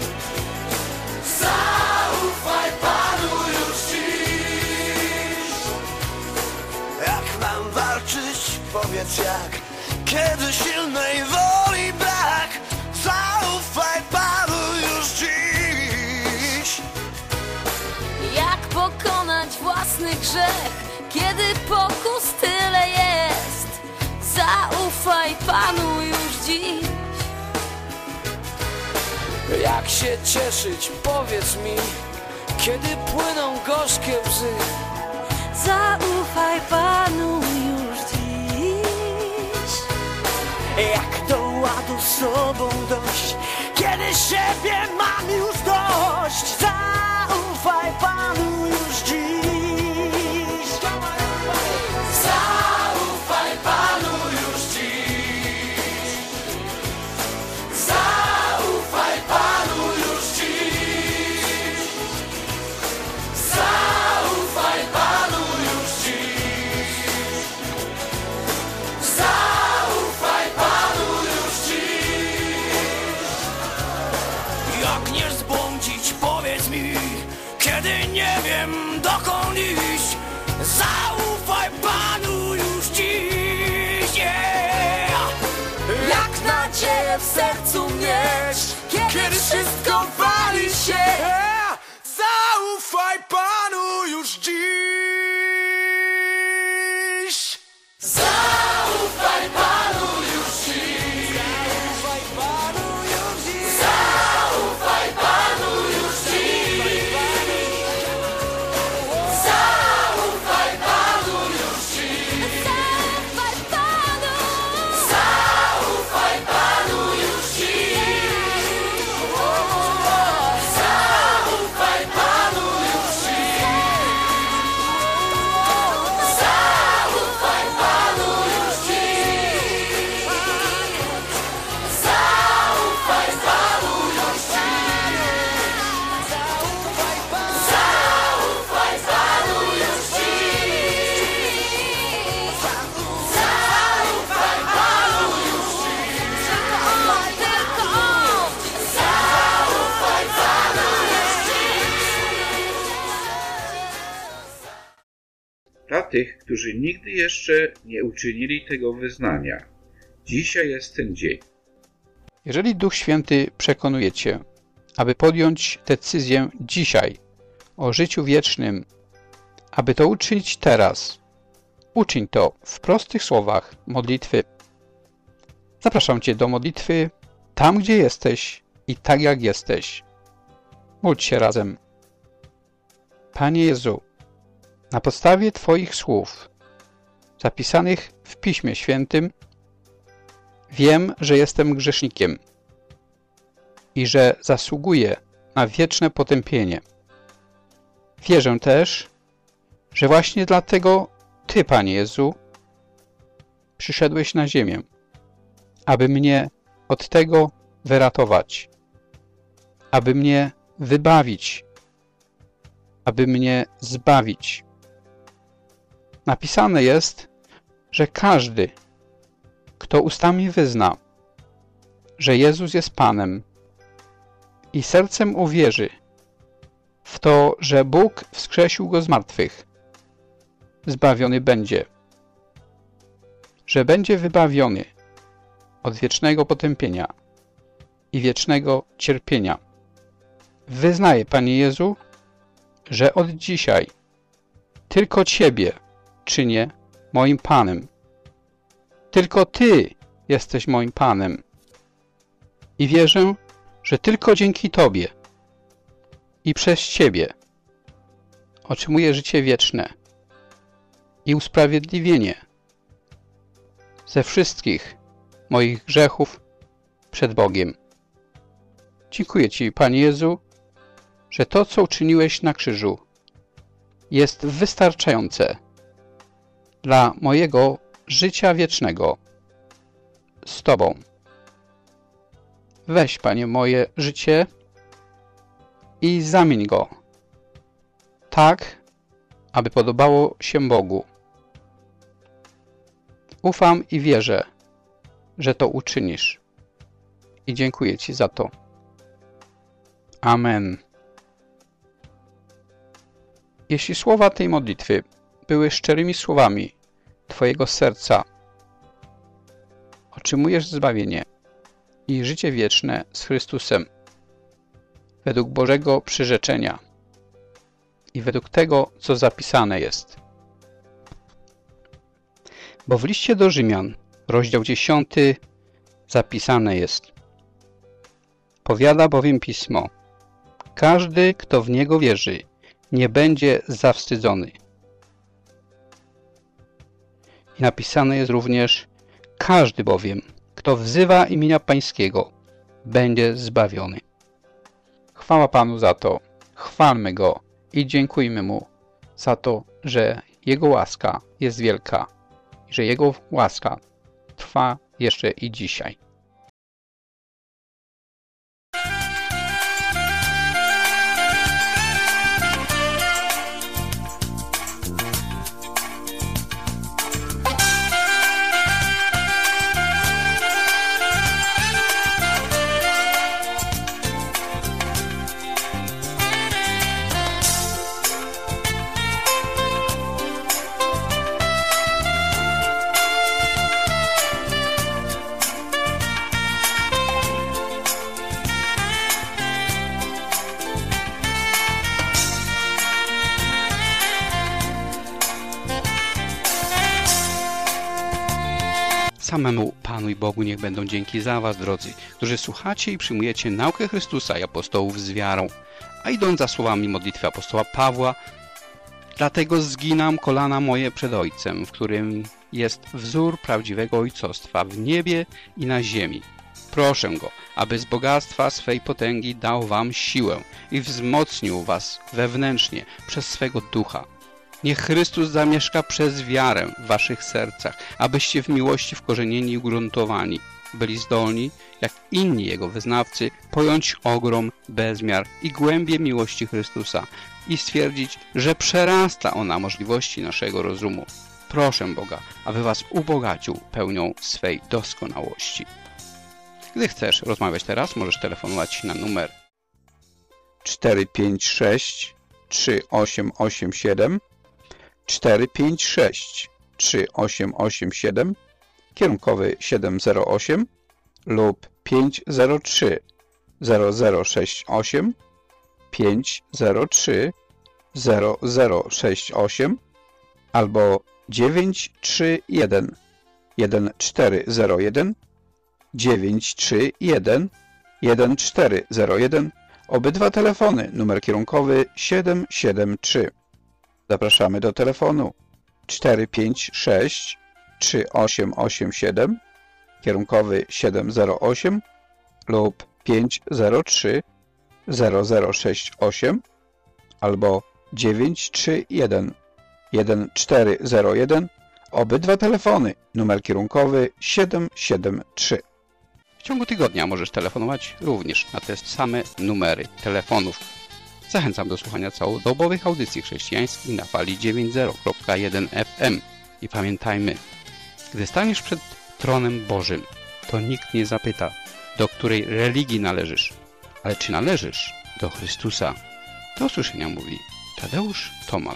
Zaufaj Panu już dziś. Jak mam walczyć, powiedz jak, kiedy silnej woli brak. Zaufaj Panu już dziś. Jak pokonać własny grzech, kiedy pokus tyle jest. Zaufaj Panu już dziś. jak się cieszyć, powiedz mi, kiedy płyną gorzkie łzy. Zaufaj Panu już dziś. Jak do ładu sobą dojść, kiedy siebie mam już dość. Zaufaj Panu już dziś. Zaufaj Panu już dziś. Zaufaj Panu już dziś. Zaufaj Panu już dziś. Zaufaj Panu już dziś. Jak nie zbłądzić, powiedz mi, kiedy nie wiem dokąd iść. Zaufaj Panu już dziś. Yeah. Jak nadzieję w sercu mieć, kiedy wszystko wali się. Zaufaj Panu już dziś. Zaufaj Panu już dziś. Zaufaj Panu już dziś. Zaufaj Panu już dziś. Zaufaj Panu już dziś. Zaufaj Panu. Zaufaj Panu już dziś. Zaufaj Panu już dziś. Zaufaj Panu już dziś. Zaufaj Panu już dziś. Zaufaj Panu już dziś. Zaufaj Panu już dziś. Zaufaj Panu już Dla tych, którzy nigdy jeszcze nie uczynili tego wyznania, dzisiaj jest ten dzień. Jeżeli Duch Święty przekonuje Cię, aby podjąć decyzję dzisiaj o życiu wiecznym, aby to uczynić teraz, Uczyń to w prostych słowach modlitwy. Zapraszam Cię do modlitwy tam, gdzie jesteś i tak jak jesteś. Módl się razem. Panie Jezu, na podstawie Twoich słów zapisanych w Piśmie Świętym wiem, że jestem grzesznikiem i że zasługuję na wieczne potępienie. Wierzę też, że właśnie dlatego Ty, Panie Jezu, przyszedłeś na ziemię, aby mnie od tego wyratować, aby mnie wybawić, aby mnie zbawić. Napisane jest, że każdy, kto ustami wyzna, że Jezus jest Panem i sercem uwierzy w to, że Bóg wskrzesił Go z martwych, zbawiony będzie, że będzie wybawiony od wiecznego potępienia i wiecznego cierpienia. Wyznaję, Panie Jezu, że od dzisiaj tylko Ciebie czynię moim Panem. Tylko Ty jesteś moim Panem. I wierzę, że tylko dzięki Tobie i przez Ciebie otrzymuję życie wieczne i usprawiedliwienie ze wszystkich moich grzechów przed Bogiem. Dziękuję Ci, Panie Jezu, że to, co uczyniłeś na krzyżu, jest wystarczające dla mojego życia wiecznego z Tobą. Weź, Panie, moje życie i zamień go tak, aby podobało się Bogu. Ufam i wierzę, że to uczynisz. I dziękuję Ci za to. Amen. Jeśli słowa tej modlitwy były szczerymi słowami Twojego serca, otrzymujesz zbawienie i życie wieczne z Chrystusem według Bożego przyrzeczenia i według tego, co zapisane jest. Bo w liście do Rzymian, rozdział 10, zapisane jest: powiada bowiem Pismo, każdy, kto w Niego wierzy, nie będzie zawstydzony. I napisane jest również: każdy bowiem, kto wzywa imienia Pańskiego, będzie zbawiony. Chwała Panu za to, chwalmy Go i dziękujmy Mu za to, że Jego łaska jest wielka i że Jego łaska trwa jeszcze i dzisiaj. Samemu Panu i Bogu niech będą dzięki za Was, drodzy, którzy słuchacie i przyjmujecie naukę Chrystusa i apostołów z wiarą, a idąc za słowami modlitwy apostoła Pawła, dlatego zginam kolana moje przed Ojcem, w którym jest wzór prawdziwego ojcostwa w niebie i na ziemi. Proszę Go, aby z bogactwa swej potęgi dał Wam siłę i wzmocnił Was wewnętrznie przez swego Ducha. Niech Chrystus zamieszka przez wiarę w Waszych sercach, abyście w miłości wkorzenieni i ugruntowani byli zdolni, jak inni Jego wyznawcy, pojąć ogrom, bezmiar i głębię miłości Chrystusa i stwierdzić, że przerasta ona możliwości naszego rozumu. Proszę Boga, aby Was ubogacił pełnią swej doskonałości. Gdy chcesz rozmawiać teraz, możesz telefonować na numer 456 3887 456 3887, kierunkowy 708 lub 503 0068 503 0068 albo 931 1401, 931 1401, obydwa telefony, numer kierunkowy 773. Zapraszamy do telefonu 456 3887, kierunkowy 708 lub 503 0068 albo 931 1401, obydwa telefony, numer kierunkowy 773. W ciągu tygodnia możesz telefonować również na te same numery telefonów. Zachęcam do słuchania całodobowych audycji chrześcijańskich na fali 90.1 FM. I pamiętajmy, gdy staniesz przed tronem Bożym, to nikt nie zapyta, do której religii należysz, ale czy należysz do Chrystusa. Do usłyszenia mówi Tadeusz Tomal.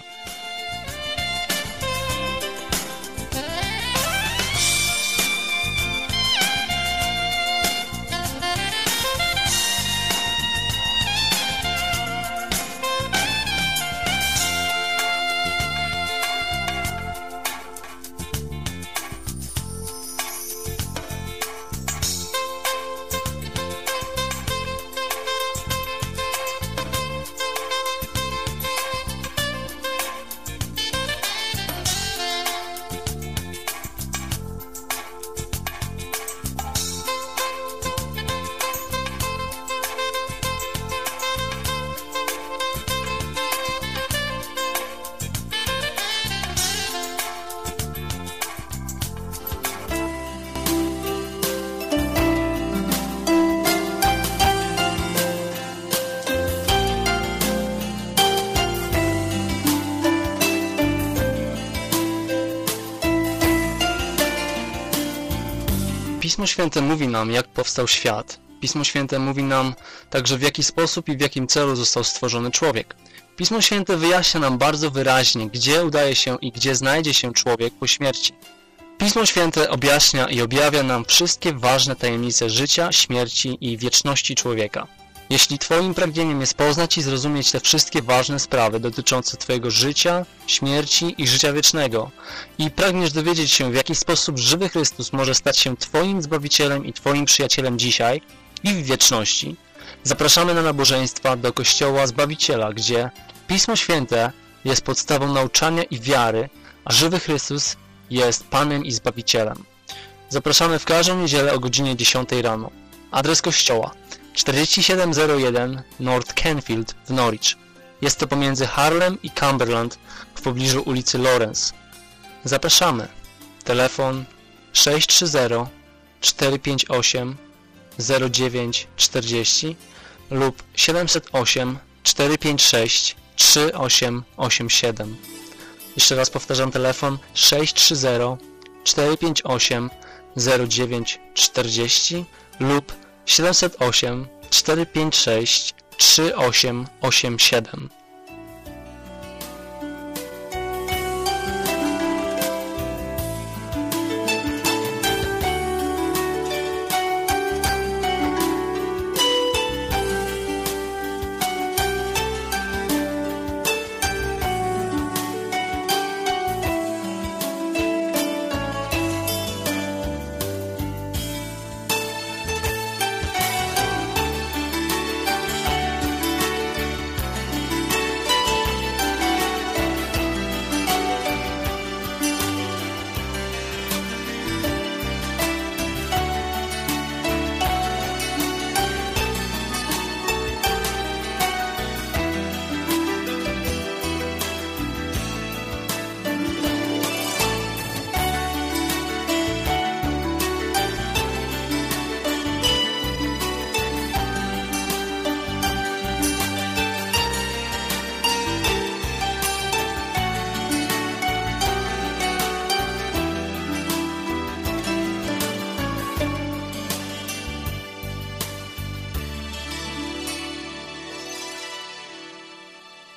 Pismo Święte mówi nam, jak powstał świat. Pismo Święte mówi nam także, w jaki sposób i w jakim celu został stworzony człowiek. Pismo Święte wyjaśnia nam bardzo wyraźnie, gdzie udaje się i gdzie znajdzie się człowiek po śmierci. Pismo Święte objaśnia i objawia nam wszystkie ważne tajemnice życia, śmierci i wieczności człowieka. Jeśli Twoim pragnieniem jest poznać i zrozumieć te wszystkie ważne sprawy dotyczące Twojego życia, śmierci i życia wiecznego i pragniesz dowiedzieć się, w jaki sposób żywy Chrystus może stać się Twoim Zbawicielem i Twoim przyjacielem dzisiaj i w wieczności, zapraszamy na nabożeństwa do Kościoła Zbawiciela, gdzie Pismo Święte jest podstawą nauczania i wiary, a żywy Chrystus jest Panem i Zbawicielem. Zapraszamy w każdą niedzielę o godzinie 10 rano. Adres kościoła: 4701 North Canfield w Norwich. Jest to pomiędzy Harlem i Cumberland w pobliżu ulicy Lawrence. Zapraszamy. Telefon 630 458 0940 lub 708 456 3887. Jeszcze raz powtarzam, telefon 630 458 0940 lub 708 456 3887.